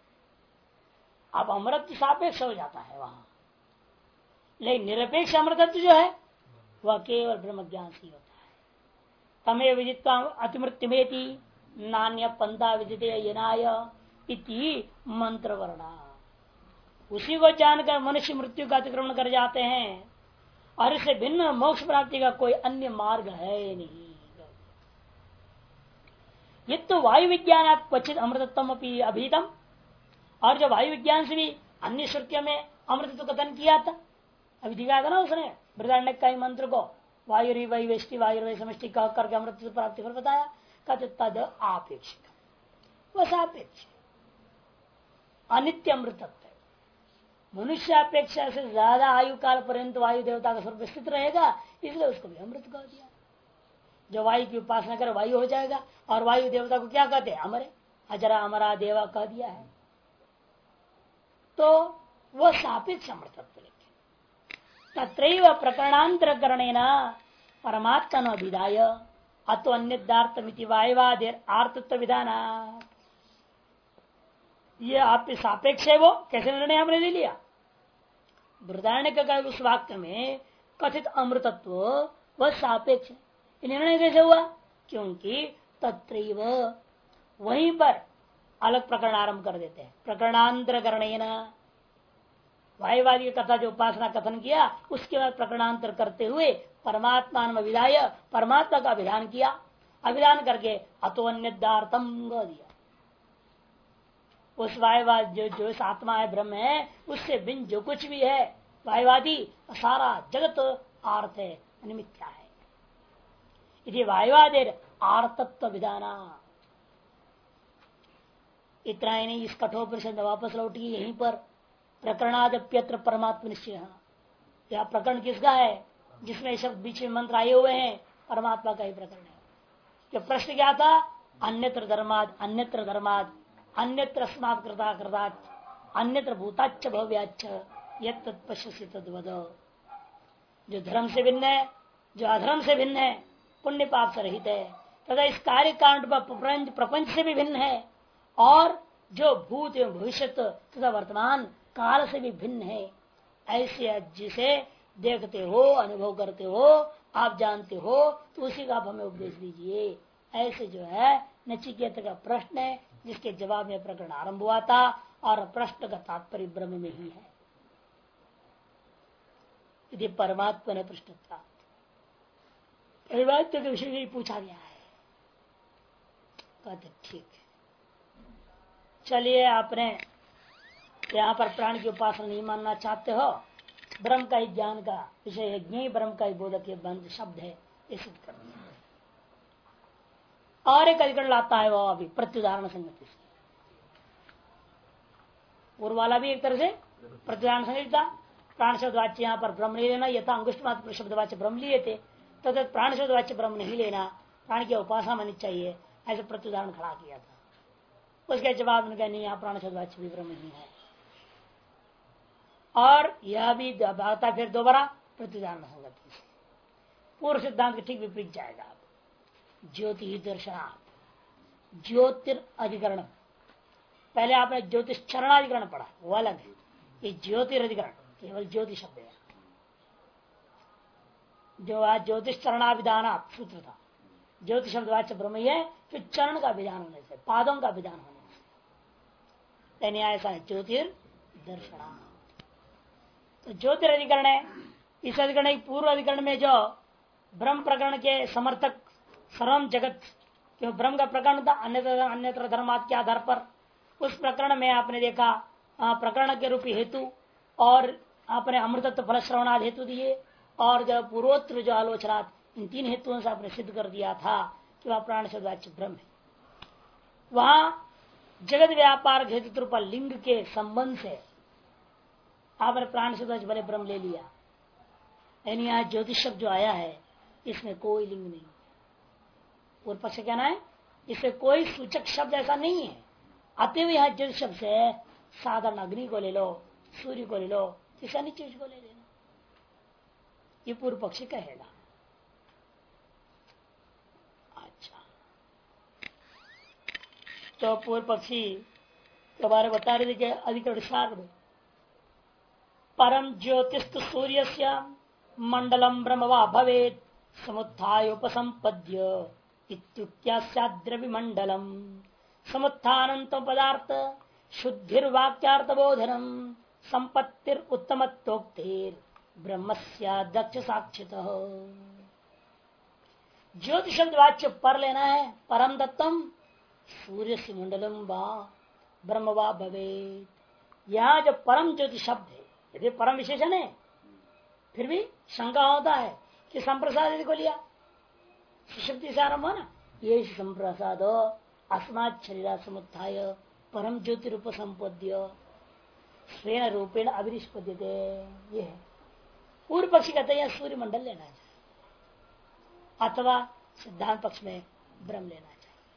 अब अमृत सापेक्ष हो जाता है वहां, लेकिन निरपेक्ष अमृतत्व जो है वह केवल ब्रह्म ज्ञान से ही होता है। तमे विदित्वा अतिमृत्युमेति नान्य पंथा विदिते यनाय इति मंत्र वर्णा। उसी को जानकर मनुष्य मृत्यु का अतिक्रमण कर जाते हैं और इससे भिन्न मोक्ष प्राप्ति का कोई अन्य मार्ग है नहीं। ये तो वायु विज्ञान क्वचित अमृतत्व अभीतम, और जो वायु विज्ञान से भी अन्य श्रुतियों में अमृतत्व कथन किया था, अभी दिखाया था ना उसने बृहदारण्यक का मंत्र को, वायु वै वेष्टि वायु समष्टि कह करके अमृतत्व प्राप्ति पर बताया। कहते तद आपेक्षित, वह सापेक्ष अनित्य अमृतत्व है। मनुष्य अपेक्षा से ज्यादा आयु काल पर्यंत वायु देवता का स्वरूप स्थित रहेगा, इसलिए उसको भी अमृत कह दिया। जो वायु की उपासना करे वायु हो जाएगा, और वायु देवता को क्या कहते हैं, अमर अजरा अमरा देवा कह दिया है, तो वह सापेक्ष अमृतत्व। तत्रैव प्रकरणांतर करणेन परमात्मा न विधाय अतो अन्यदार्थमिति वायवादेर आर्तत्व विधाना। ये आपके सापेक्ष है, वो कैसे निर्णय हमने ले लिया। बृहदारण्यक का उस वाक्य में कथित अमृतत्व वह सापेक्ष है, निर्णय कैसे हुआ, क्योंकि तत्रैव वहीं पर अलग प्रकरण आरंभ कर देते हैं। प्रकरणांतर करणेन वायुवादी की कथा जो उपासना कथन किया उसके बाद प्रकरणांतर करते हुए परमात्मा विधाय परमात्मा का विधान किया, अभिधान करके अतो अन्यदार्थम दिया। उस वायुवाद जो आत्मा है ब्रह्म है उससे भिन्न जो कुछ भी है वायुवादी सारा जगत आर्थ है, निमित्या है। यदि वायुवादेर आर्तत्व विधाना। इतना ही नहीं, इस कठोर परिषद वापस लौटी यहीं पर प्रकरणादप्यत्र परमात्मा निश्चय। यह प्रकरण किसका है, जिसमें शब्द बीच में मंत्र आए हुए हैं, परमात्मा का ही प्रकरण है। जो प्रश्न क्या था, अन्यत्र धर्माद अन्यत्र धर्माद अन्यत्र अस्मात् कृता कृताच्च अन्यत्र भूताच्च भव्याच्च यत् तत्पश्यसि तद्वद। जो धर्म से भिन्न है, जो अधर्म से भिन्न है, पुण्य पाप से रहित है, तथा इस कार्य कांड प्रपंच से भी भिन्न है, और जो भूत एवं भविष्य तथा वर्तमान काल से भी भिन्न है, ऐसे जिसे देखते हो अनुभव करते हो आप जानते हो, तो उसी का आप हमें उपदेश दीजिए। ऐसे जो है नचिकेत का प्रश्न है, जिसके जवाब में प्रकरण आरंभ हुआ था, और प्रश्न का तात्पर्य ब्रह्म में ही है। यदि परमात्मा ने प्रश्न था, परमात्मा के विषय में पूछा गया है, कहते ठीक है, चलिए आपने यहाँ पर प्राण की उपासना नहीं मानना चाहते हो, ब्रह्म का ही ज्ञान का विषय है, ज्ञ ब्रह्म का ही बोधक बंध शब्द है, सिद्ध कर दिया। और एक अधिकरण लाता है वो अभी प्रत्युदाहरण संगति से, पूर्व वाला भी एक तरह से प्रत्युदाहरण संगति था। प्राण शब्द वाच्य यहाँ पर ब्रह्म नहीं लेना, यथा अंगुष्ठ मात्र शब्द वाच्य ब्रह्म लिए थे, तथा प्राण शब्द वाच्य ब्रह्म नहीं लेना, प्राण की उपासना मानी चाहिए, ऐसे प्रत्युदाहरण खड़ा किया था। उसके जवाब में नहीं, यहाँ प्राण शब्द वाच्य भी ब्रह्म ही है। और यह भी आता फिर दोबारा प्रतिदान संगति से पूर्व सिद्धांत के ठीक विपरीत जाएगा। ज्योति ही दर्शनात्, ज्योतिर्धिकरण। पहले आपने ज्योतिष चरणाधिकरण पढ़ा, वो अलग है। ये ज्योतिर्धिकरण केवल ज्योति शब्द है। जो आज ज्योतिष चरणाभिधान सूत्र था, ज्योति शब्द वाच्य ब्रह्म ही है, फिर चरण का विधान होने से, पादों का विधान होने से, यानी ऐसा है ज्योतिर्दर्शना। तो ज्योतिर्धिकरण है। इस अधिकरण पूर्व अधिकरण में जो ब्रह्म प्रकरण के समर्थक सर्वम जगत, जो ब्रह्म का प्रकरण था अन्यत्र धर्मात के आधार पर, उस प्रकरण में आपने देखा प्रकरण के रूपी हेतु और आपने अमृतत्व फल श्रवणाद हेतु दिए, और जो पूर्वोत्तर जो आलोचना, इन तीन हेतुओं से आपने सिद्ध कर दिया था कि वह प्राण शब्दाच्य ब्रह्म है। वहां जगत व्यापार हेतु पर लिंग के संबंध से आपने प्राण शब्दाच्य बड़े ब्रह्म ले लिया। यानी यहाँ ज्योतिष शब्द जो आया है इसमें कोई लिंग नहीं, पूर्व पक्ष कहना है इससे कोई सूचक शब्द ऐसा नहीं है। अतएव यहाँ ज्योतिष शब्द से साधारण अग्नि को ले लो, सूर्य को ले लो, किसी अन्य चीज को ले लेना, ये पूर्व पक्षी कहेगा। अच्छा, तो पूर्व पक्षी के बारे बता रहे थे कि अधिकरण सार में परम ज्योतिस्तु सूर्य से मंडलम ब्रह्म वा भवेत् समुत्थाय उपसंपद्य इत्युक्त्याद्रविमंडलम समुत्थानंत पदार्थ शुद्धिर्वाक्यार्थ बोधनम संपत्तिर उत्तमत्वोक्तिर ब्रह्मस्या दक्ष साक्षित। ज्योति शब्द वाच्य पर लेना है, परम दत्तम सूर्य से मंडलम वा ब्रह्म वा भवेत्। यहाँ जो परम ज्योति शब्द है, यदि परम विशेषण है फिर भी शंका होता है कि संप्रसाद यदि को लिया सुषुप्ति से आरंभ हो ना, ये संप्रसाद अस्मात् शरीरा समुत्थाय परम ज्योति रूप संपद्य स्वेन रूपेण अभिनिष्पद्यते। ये है पूर्व पक्षी कहते हैं सूर्य मंडल लेना चाहिए, अथवा सिद्धांत पक्ष में ब्रह्म लेना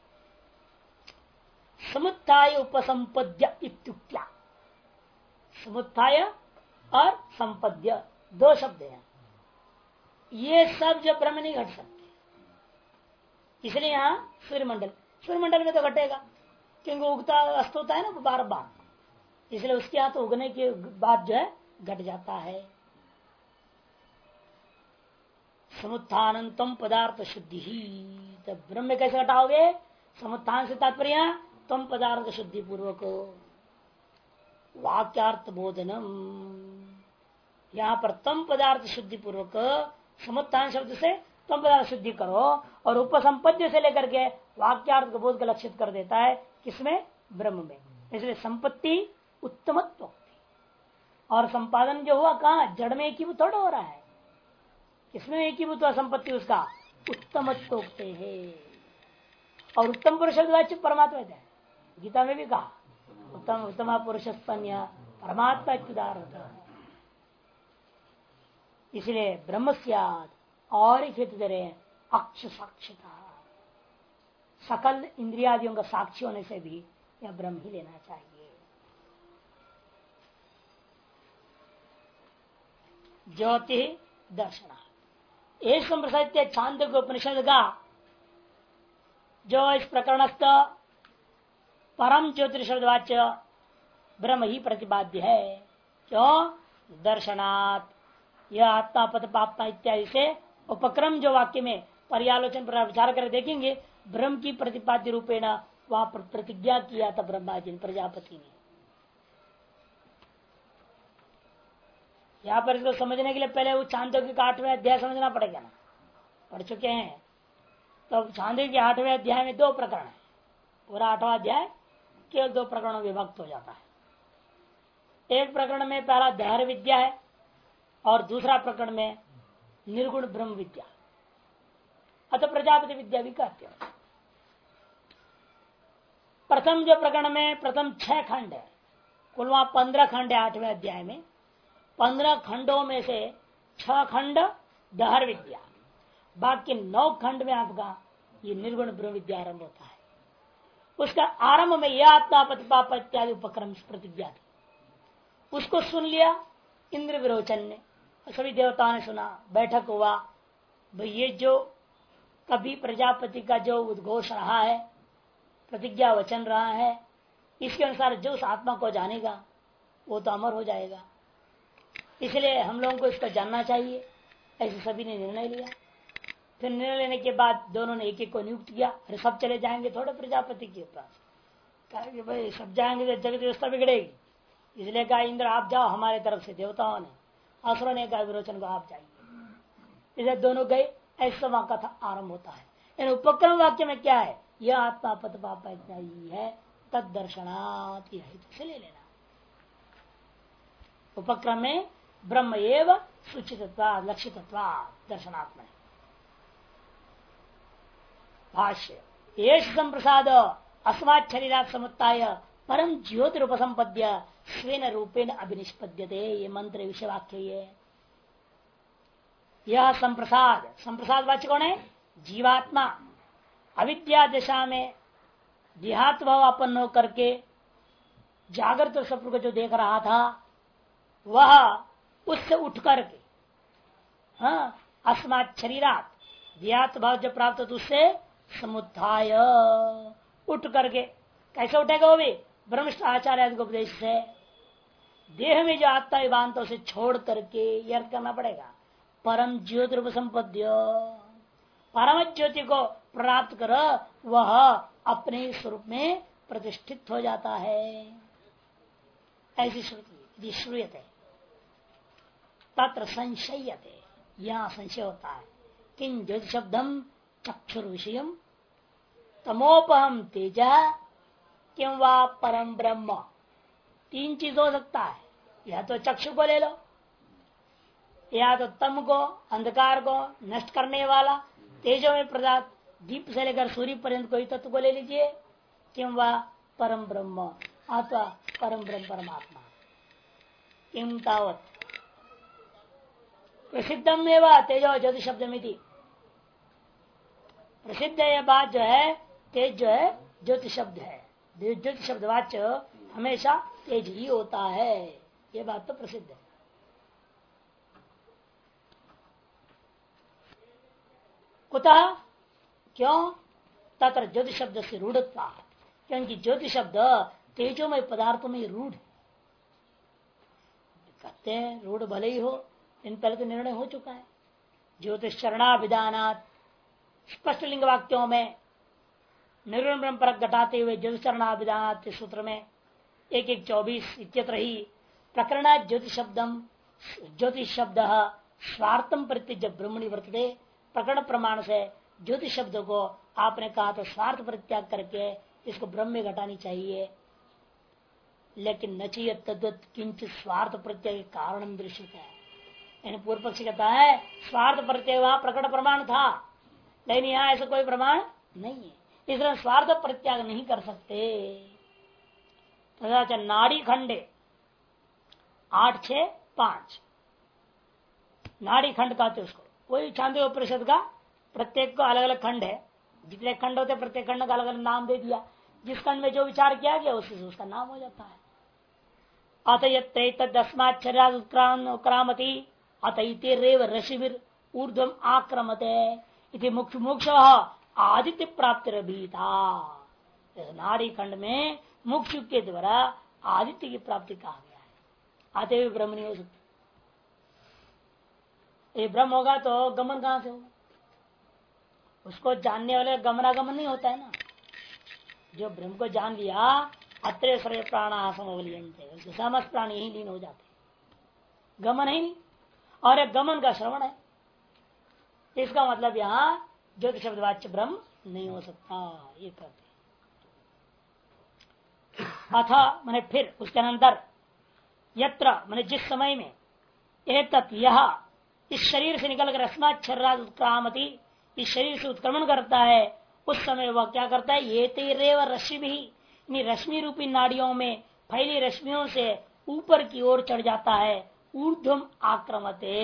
चाहिए। समुत्थाय उपसंपद्य इत्युक्त्या, समुत्थाय और संपद्य दो शब्द हैं। ये सब जो ब्रह्म नहीं घट सकते, इसलिए यहाँ सूर्यमंडल में तो घटेगा क्योंकि उगता अस्त होता है ना बार बार, इसलिए उसके यहाँ तो उगने के बाद जो है घट जाता है। समुत्थानंतम पदार्थ शुद्धि ही, तो ब्रह्म में कैसे घटाओगे? समुत्थान से तात्पर्य तम पदार्थ शुद्धि पूर्वक वाक्यार्थ बोधनम। यहाँ पर तम पदार्थ शुद्धि पूर्वक समुत्थान शब्द से तम पदार्थ शुद्धि करो, और उपसंपद्य से लेकर के वाक्यार्थ को बोध का लक्षित कर देता है किसमें? ब्रह्म में। इसलिए संपत्ति उत्तमत्व, और संपादन जो हुआ कहाँ? जड़ में एकीभूत थोड़ा हो रहा है, इसमें एकीभूत हुआ संपत्ति उसका उत्तमत्व है। और उत्तम पुरुष शब्द परमात्मा है, गीता में भी कहा उत्तम उत्तम पुरुष परमात्मा की उदाहरण होता है। इसलिए ब्रह्म स्यात्, और एक हेतु दे रहे हैं अक्ष साक्षिता, सकल इंद्रियादियों का साक्षी होने से भी यह ब्रह्म ही लेना चाहिए। ज्योति दर्शना, एक संप्रसादित छांदोग्य उपनिषद का जो इस प्रकरणस्थ परम ज्योतिषवाच्य ब्रह्म ही प्रतिपाद्य है। क्यों? दर्शनात्, यह आत्मा पद पापता इत्यादि से उपक्रम जो वाक्य में पर्यालोचन पर विचार कर देखेंगे, ब्रह्म की प्रतिपाद्य रूपेण वहां पर प्रतिज्ञा किया था ब्रह्मा जी प्रजापति ने। यहाँ पर इसको समझने के लिए पहले वो छांदोग्य का 8वें अध्याय समझना पड़ेगा ना, पढ़ चुके हैं। तो छांदोग्य के 8वें अध्याय में 2 प्रकरण है, पूरा 8वां अध्याय केवल 2 प्रकरणों में विभक्त हो जाता है। एक प्रकरण में पहला धैर्य विद्या है और दूसरा प्रकरण में निर्गुण ब्रह्म विद्या, अतः प्रजापति विद्या भी कहते हैं। प्रथम जो प्रकरण में प्रथम 6 खंड है, कुल वहां 15 खंड है 8वें अध्याय में। 15 खंडों में से 6 खंड दहर विद्या, बाकी 9 खंड में आपका ये निर्गुण ब्रह्म विद्या आरंभ होता है। उसका आरंभ में यह आत्मा प्रतिपाप इत्यादि उपक्रम प्रतिज्ञा थी, उसको सुन लिया इंद्र विरोचन ने, सभी देवताओं ने सुना, बैठक हुआ, भाई ये जो कभी प्रजापति का जो उद्घोष रहा है, प्रतिज्ञा वचन रहा है, इसके अनुसार जो उस आत्मा को जानेगा वो तो अमर हो जाएगा, इसलिए हम लोगों को इसको जानना चाहिए। ऐसे सभी ने निर्णय लिया। फिर निर्णय लेने के बाद दोनों ने एक एक को नियुक्त किया। अरे सब चले जाएंगे थोड़े प्रजापति के पास, कहा कि भाई सब जाएंगे तो जगत व्यवस्था बिगड़ेगी, इसलिए कहा इंद्र आप जाओ हमारे तरफ से, देवताओं ने, असुरों ने कहा विरोचन को आप जाइए। इधर दोनों गए, ऐसा वहां कथा आरंभ होता है। इन उपक्रम वाक्य में क्या है, यह आत्मा पतपाप इतना ही है, तद दर्शनात् से ले लेना। उपक्रम में ब्रह्म एव सूचितत्वा लक्षितत्वा दर्शनात्म। भाष्य येष संप्रसाद अस्मात् शरीरात् समुत्थाय परम ज्योतिरूपसंपद्य स्वेन रूपेण अभिनिष्पद्यते। ये मंत्र विषय वाक्य ये। यह संप्रसाद, संप्रसाद वाच्य कौन है, जीवात्मा अविद्या दशा में देहात्म भाव आपन्न होकर के जागृत स्वप्न को जो देख रहा था, वह उससे उठ करके, हाँ, अस्मात् शरीरात देहात्म भाव जब प्राप्त हो तो उससे समुत्थाय उठ करके, कैसे उठेगा वो भी ब्रह्मनिष्ठ आचार्य के उपदेश से, देह में जो आत्मा विभांत उसे छोड़ करके यह करना पड़ेगा। परम ज्योति रूप संपद्य, परम ज्योति को प्राप्त कर वह अपने स्वरूप में प्रतिष्ठित हो जाता है। ऐसी श्रुति श्रूयते तत्र संशयते, यहां संशय होता है। किं ज्योति शब्दम चक्षुर विषयम तमोपहम तेज किं वा परम ब्रह्म। तीन चीज हो सकता है, या तो चक्षु को ले लो, या तो तम को अंधकार को नष्ट करने वाला तेजो में प्रदात दीप से लेकर सूर्य पर्यंत कोई तत्व को ले लीजिए, किं वा परम ब्रह्म अथवा परम ब्रह्म परमात्मा। किम तावत प्रसिद्धम एवं तेजो ज्योति शब्द मिति, प्रसिद्ध यह बात जो है, तेज जो है ज्योति शब्द है, ज्योति शब्द वाच्य हमेशा तेज ही होता है, ये बात तो प्रसिद्ध है। कुतः क्यों, तत्र ज्योति शब्द से रूढ़ता, क्योंकि ज्योति शब्द तेजोमय पदार्थों में रूढ़, कहते हैं रूढ़ भले ही हो, इन पहले तो निर्णय हो चुका है। ज्योतिष चरणाभिधानात्, स्पष्ट लिंग वाक्यों में निर्गुण ब्रह्म परक घटाते हुए ज्योतिष चरणाभिधानात् सूत्र में 1:1:24 इत्यत्र ही प्रकरण ज्योतिष शब्दम, ज्योतिष शब्द स्वार्थम प्रत्यज ब्रह्मणि वर्तते। प्रकरण प्रमाण से ज्योतिष शब्द को आपने कहा तो स्वार्थ परित्याग करके इसको ब्रह्म में घटानी चाहिए, लेकिन न चाहिए तद्वत किंचित स्वार्थ प्रत्यय के कारण दृश्य है। यानी पूर्व पक्षी कहता है स्वार्थ प्रत्यय वहां प्रकट प्रमाण था, लेकिन यहाँ ऐसा कोई प्रमाण नहीं है, इसलिए स्वार्थ प्रत्याग नहीं कर सकते। तथा नाड़ी खंडे 8-6-5 नाड़ी खंड कहते उसको, वही छांदोग्य उपनिषद का प्रत्येक को अलग अलग खंड है, जितने खंड होते प्रत्येक खंड का अलग अलग नाम दे दिया, जिस खंड में जो विचार किया गया उसी से उसका नाम हो जाता है। अतयत्तस्मात्मति अतरेव ऋषिवीर ऊर्ध्वम आक्रमते इति मोक्ष आदित्य प्राप्ति रभीता। नाड़ी खंड में मोक्ष के द्वारा आदित्य की प्राप्ति कहा गया है, अतएव ब्रह्म नहीं हो सकता। ये ब्रह्म होगा तो गमन कहां से होगा, उसको जानने वाले गमनागमन नहीं होता है ना। जो ब्रह्म को जान लिया अत्रे सर्वे प्राणा समवलियन्ते, उसके समस्त प्राणी यही लीन हो जाते, गमन है नहीं, और एक गमन का श्रवण है। इसका मतलब यहाँ ज्योति शब्द वाच्य ब्रह्म नहीं हो सकता, ये कहते। अथा मैंने फिर उसके अंदर यत्र मैंने जिस समय में एतत् यह इस शरीर से निकलकर अस्मात् शरीरात् उत्क्रामति, इस शरीर से उत्क्रमण करता है, उस समय वह क्या करता है, ये तेरेव रश्मि भी, रश्मि रूपी नाड़ियों में फैली रश्मियों से ऊपर की ओर चढ़ जाता है। ऊर्ध्वम आक्रमते,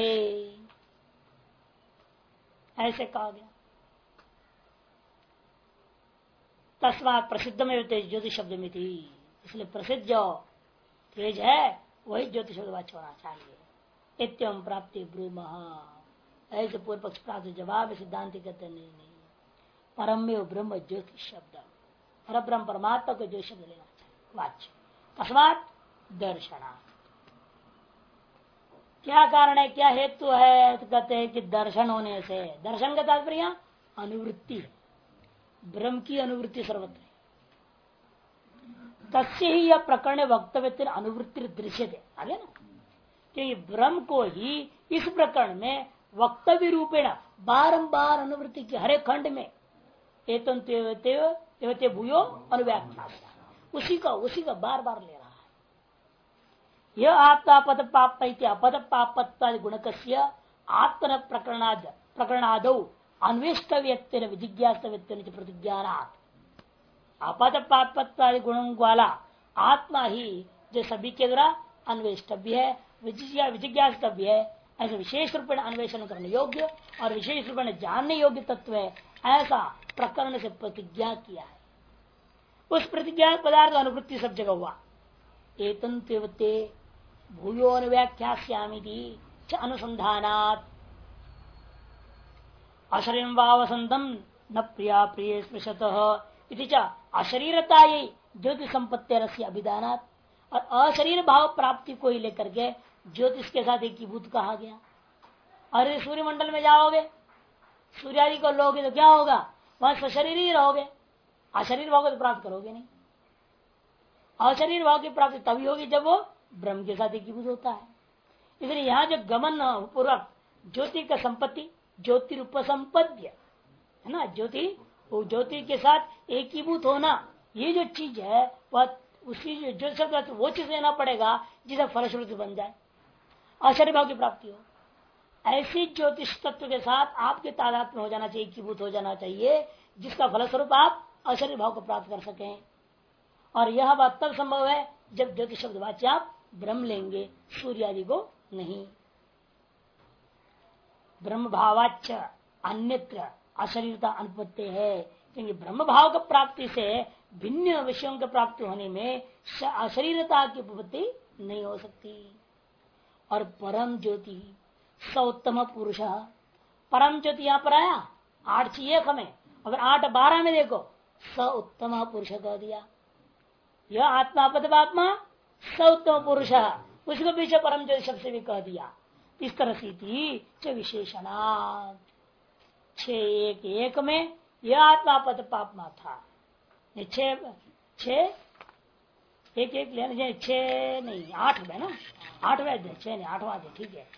ऐसे कहा गया। तस्मात प्रसिद्ध में तेज ज्योतिष शब्द में थी, इसलिए प्रसिद्ध जो तेज है वही ज्योतिष शब्द वाच्य होना चाहिए। इत्यम प्राप्ति ब्रूम, ऐसे पूर्व पक्ष प्राप्त जवाब सिद्धांत कहते नहीं, परमेव ब्रह्म ज्योतिष शब्द, पर ब्रह्म परमात्मा को जो शब्द लेना चाहिए वाच्य। तस्मात दर्शना, क्या कारण है, क्या हेतु है, तो कहते हैं कि दर्शन होने से, दर्शन का तात्पर्य अनुवृत्ति है, ब्रह्म की अनुवृत्ति सर्वत्र। तस्य ही यह प्रकरण वक्तव्य अनुवृत्ति दृश्य थे आगे ना, क्योंकि ब्रह्म को ही इस प्रकरण में वक्तव्य रूपेण बारंबार अनुवृत्ति की हरे खंड में एवं भूयो अनुव्याख्या, उसी का बार बार ले रहा है। यह आत्मापद पाप अपद पापत्व गुणक आत्मन प्रकरणादौ अन्वेष्टव्यक्ति विजिज्ञास्तव्यक्ति प्रतिज्ञानात्, अपद पापत्वादि गुणों वाला आत्मा ही जो सभी के द्वारा अन्वेष्टव्य है, विजिज्ञास्तव्य है, ऐसे विशेष रूप में अन्वेषण करने योग्य और विशेष रूप में जानने योग्य तत्व है, ऐसा प्रकरण से प्रतिज्ञा किया है। उस प्रतिज्ञा पदार्थ अनुवृत्ति सब जगह हुआ। एतंते भूयो अनुव्याख्यास्यामि अनुसंधानात् अशरीरं वा वसंतम न प्रिया प्रिय स्पृशतः इति च अशरीरता ज्योतिष संपत्ति अभिधानात्, और अशरीर भाव प्राप्ति को ही लेकर के ज्योतिष के साथ एकीभूत कहा गया। अरे सूर्यमंडल में जाओगे, सूर्यादि को लोगे तो क्या होगा, वहां सशरीर ही रहोगे, अशरीर भाव को तो प्राप्त करोगे नहीं। अशरीर भाव की प्राप्ति तभी होगी जब वो ब्रह्म के साथ एकीभूत होता है। इसलिए यहाँ जो गमन पूर्वक ज्योति का संपत्ति, ज्योति रूप संपद्य है ना, ज्योति के साथ एकीभूत होना, ये जो चीज है वह उसी जो शब्द वो चीज लेना पड़ेगा जिसे फलश्रुति बन जाए, अशरीर भाव की प्राप्ति हो। ऐसी ज्योतिष तत्व के साथ आपके तादात्म्य हो जाना चाहिए, एकीभूत हो जाना चाहिए, जिसका फलस्वरूप आप अशरीर भाव को प्राप्त कर सकें। और यह बात तब संभव है जब ज्योतिष शब्द वाच्य आप ब्रह्म लेंगे, सूर्य आदि को नहीं। ब्रह्म भावाच्य अन्यत्र अशरीरता अनुपत्ति है, क्योंकि ब्रह्म भाव का प्राप्ति से भिन्न विषयों की प्राप्ति होने में अशरीरता की उपपत्ति नहीं हो सकती। और परम ज्योति सौत्तम पुरुष, परम ज्योति यहाँ पर आया 8:1 में, अगर 8:12 में देखो स उत्तम पुरुष कह दिया। यह आत्मापद आत्मा स उत्तम पुरुष, उसको पीछे परम ज्योति शब्द से भी कह दिया। इस तरह से विशेषणा 6:1 में यह आत्मापद पापमा था। 6:1 लेना, 6 नहीं 8 में ना, 8वें अध्याय, 6 नहीं 8वां अध्याय, ठीक है।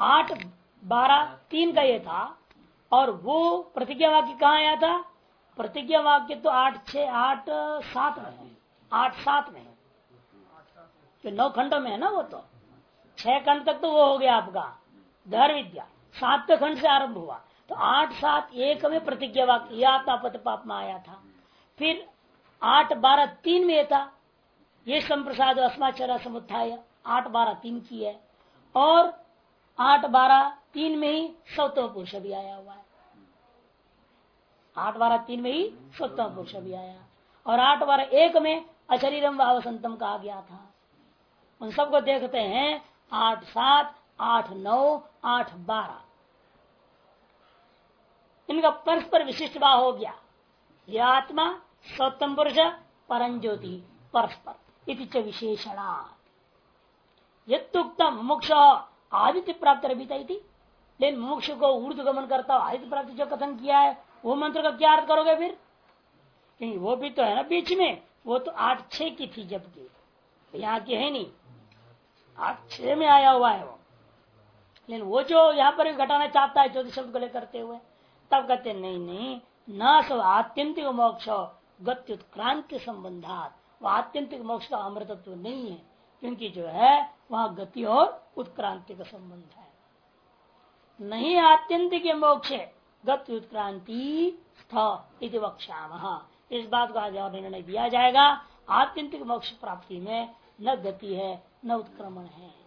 8:12 का ये था, और वो प्रतिज्ञा वाक्य कहाँ आया था, प्रतिज्ञा वाक्य तो 8:7 में है, 8:7 में तो 9 खंडों में है ना, वो तो 6 खंड तक तो वो हो गया आपका धर विद्या, 7वें खंड से आरंभ हुआ, तो 8:7:1 में प्रतिज्ञा वाक्य यह आत्मापद पाप में आया था। फिर 8:12:3 में था ये संप्रसाद अस्माचरा समुत्थाय, 8:12:3 की है, और 8:12:3 में ही सौतम पुरुष भी आया हुआ है, 8:12:3 में ही सौतम पुरुष भी आया, और 8:12:1 में अशरीरम व वसंतम कहा गया था। उन सबको देखते हैं 8:7, 8:9, 8:12 इनका परस्पर विशिष्ट भाव हो गया। यह आत्मा सौतम पुरुष परम ज्योति परस्पर इति च विशेषणा। यत्तुक्तम मोक्ष आदित्य प्राप्त रभिता, लेकिन मोक्ष को ऊर्ध्वगमन करता हुआ आदित्य प्राप्ति जो कथन किया है वो मंत्र का क्या अर्थ करोगे फिर, क्योंकि वो भी तो है ना बीच में, वो तो 8:6 की थी, जबकि यहाँ की है नहीं, 8:6 में आया हुआ है वो। लेकिन वो जो यहाँ पर घटाना चाहता है ज्योतिष शब्द को लेकर करते हुए, तब कहते नहीं न सब आत्यंतिक मोक्ष गत्युत्क्रांति संबंधात, वो आत्यंतिक मोक्ष का अमृतत्व नहीं है, क्योंकि जो है वहाँ गति और उत्क्रांति का संबंध है। नहीं आत्यंतिक मोक्ष गति उत्क्रांति स्थ इति वक्ष्यामः, इस बात को आज और निर्णय दिया जाएगा। आत्यंतिक मोक्ष प्राप्ति में न गति है न उत्क्रमण है।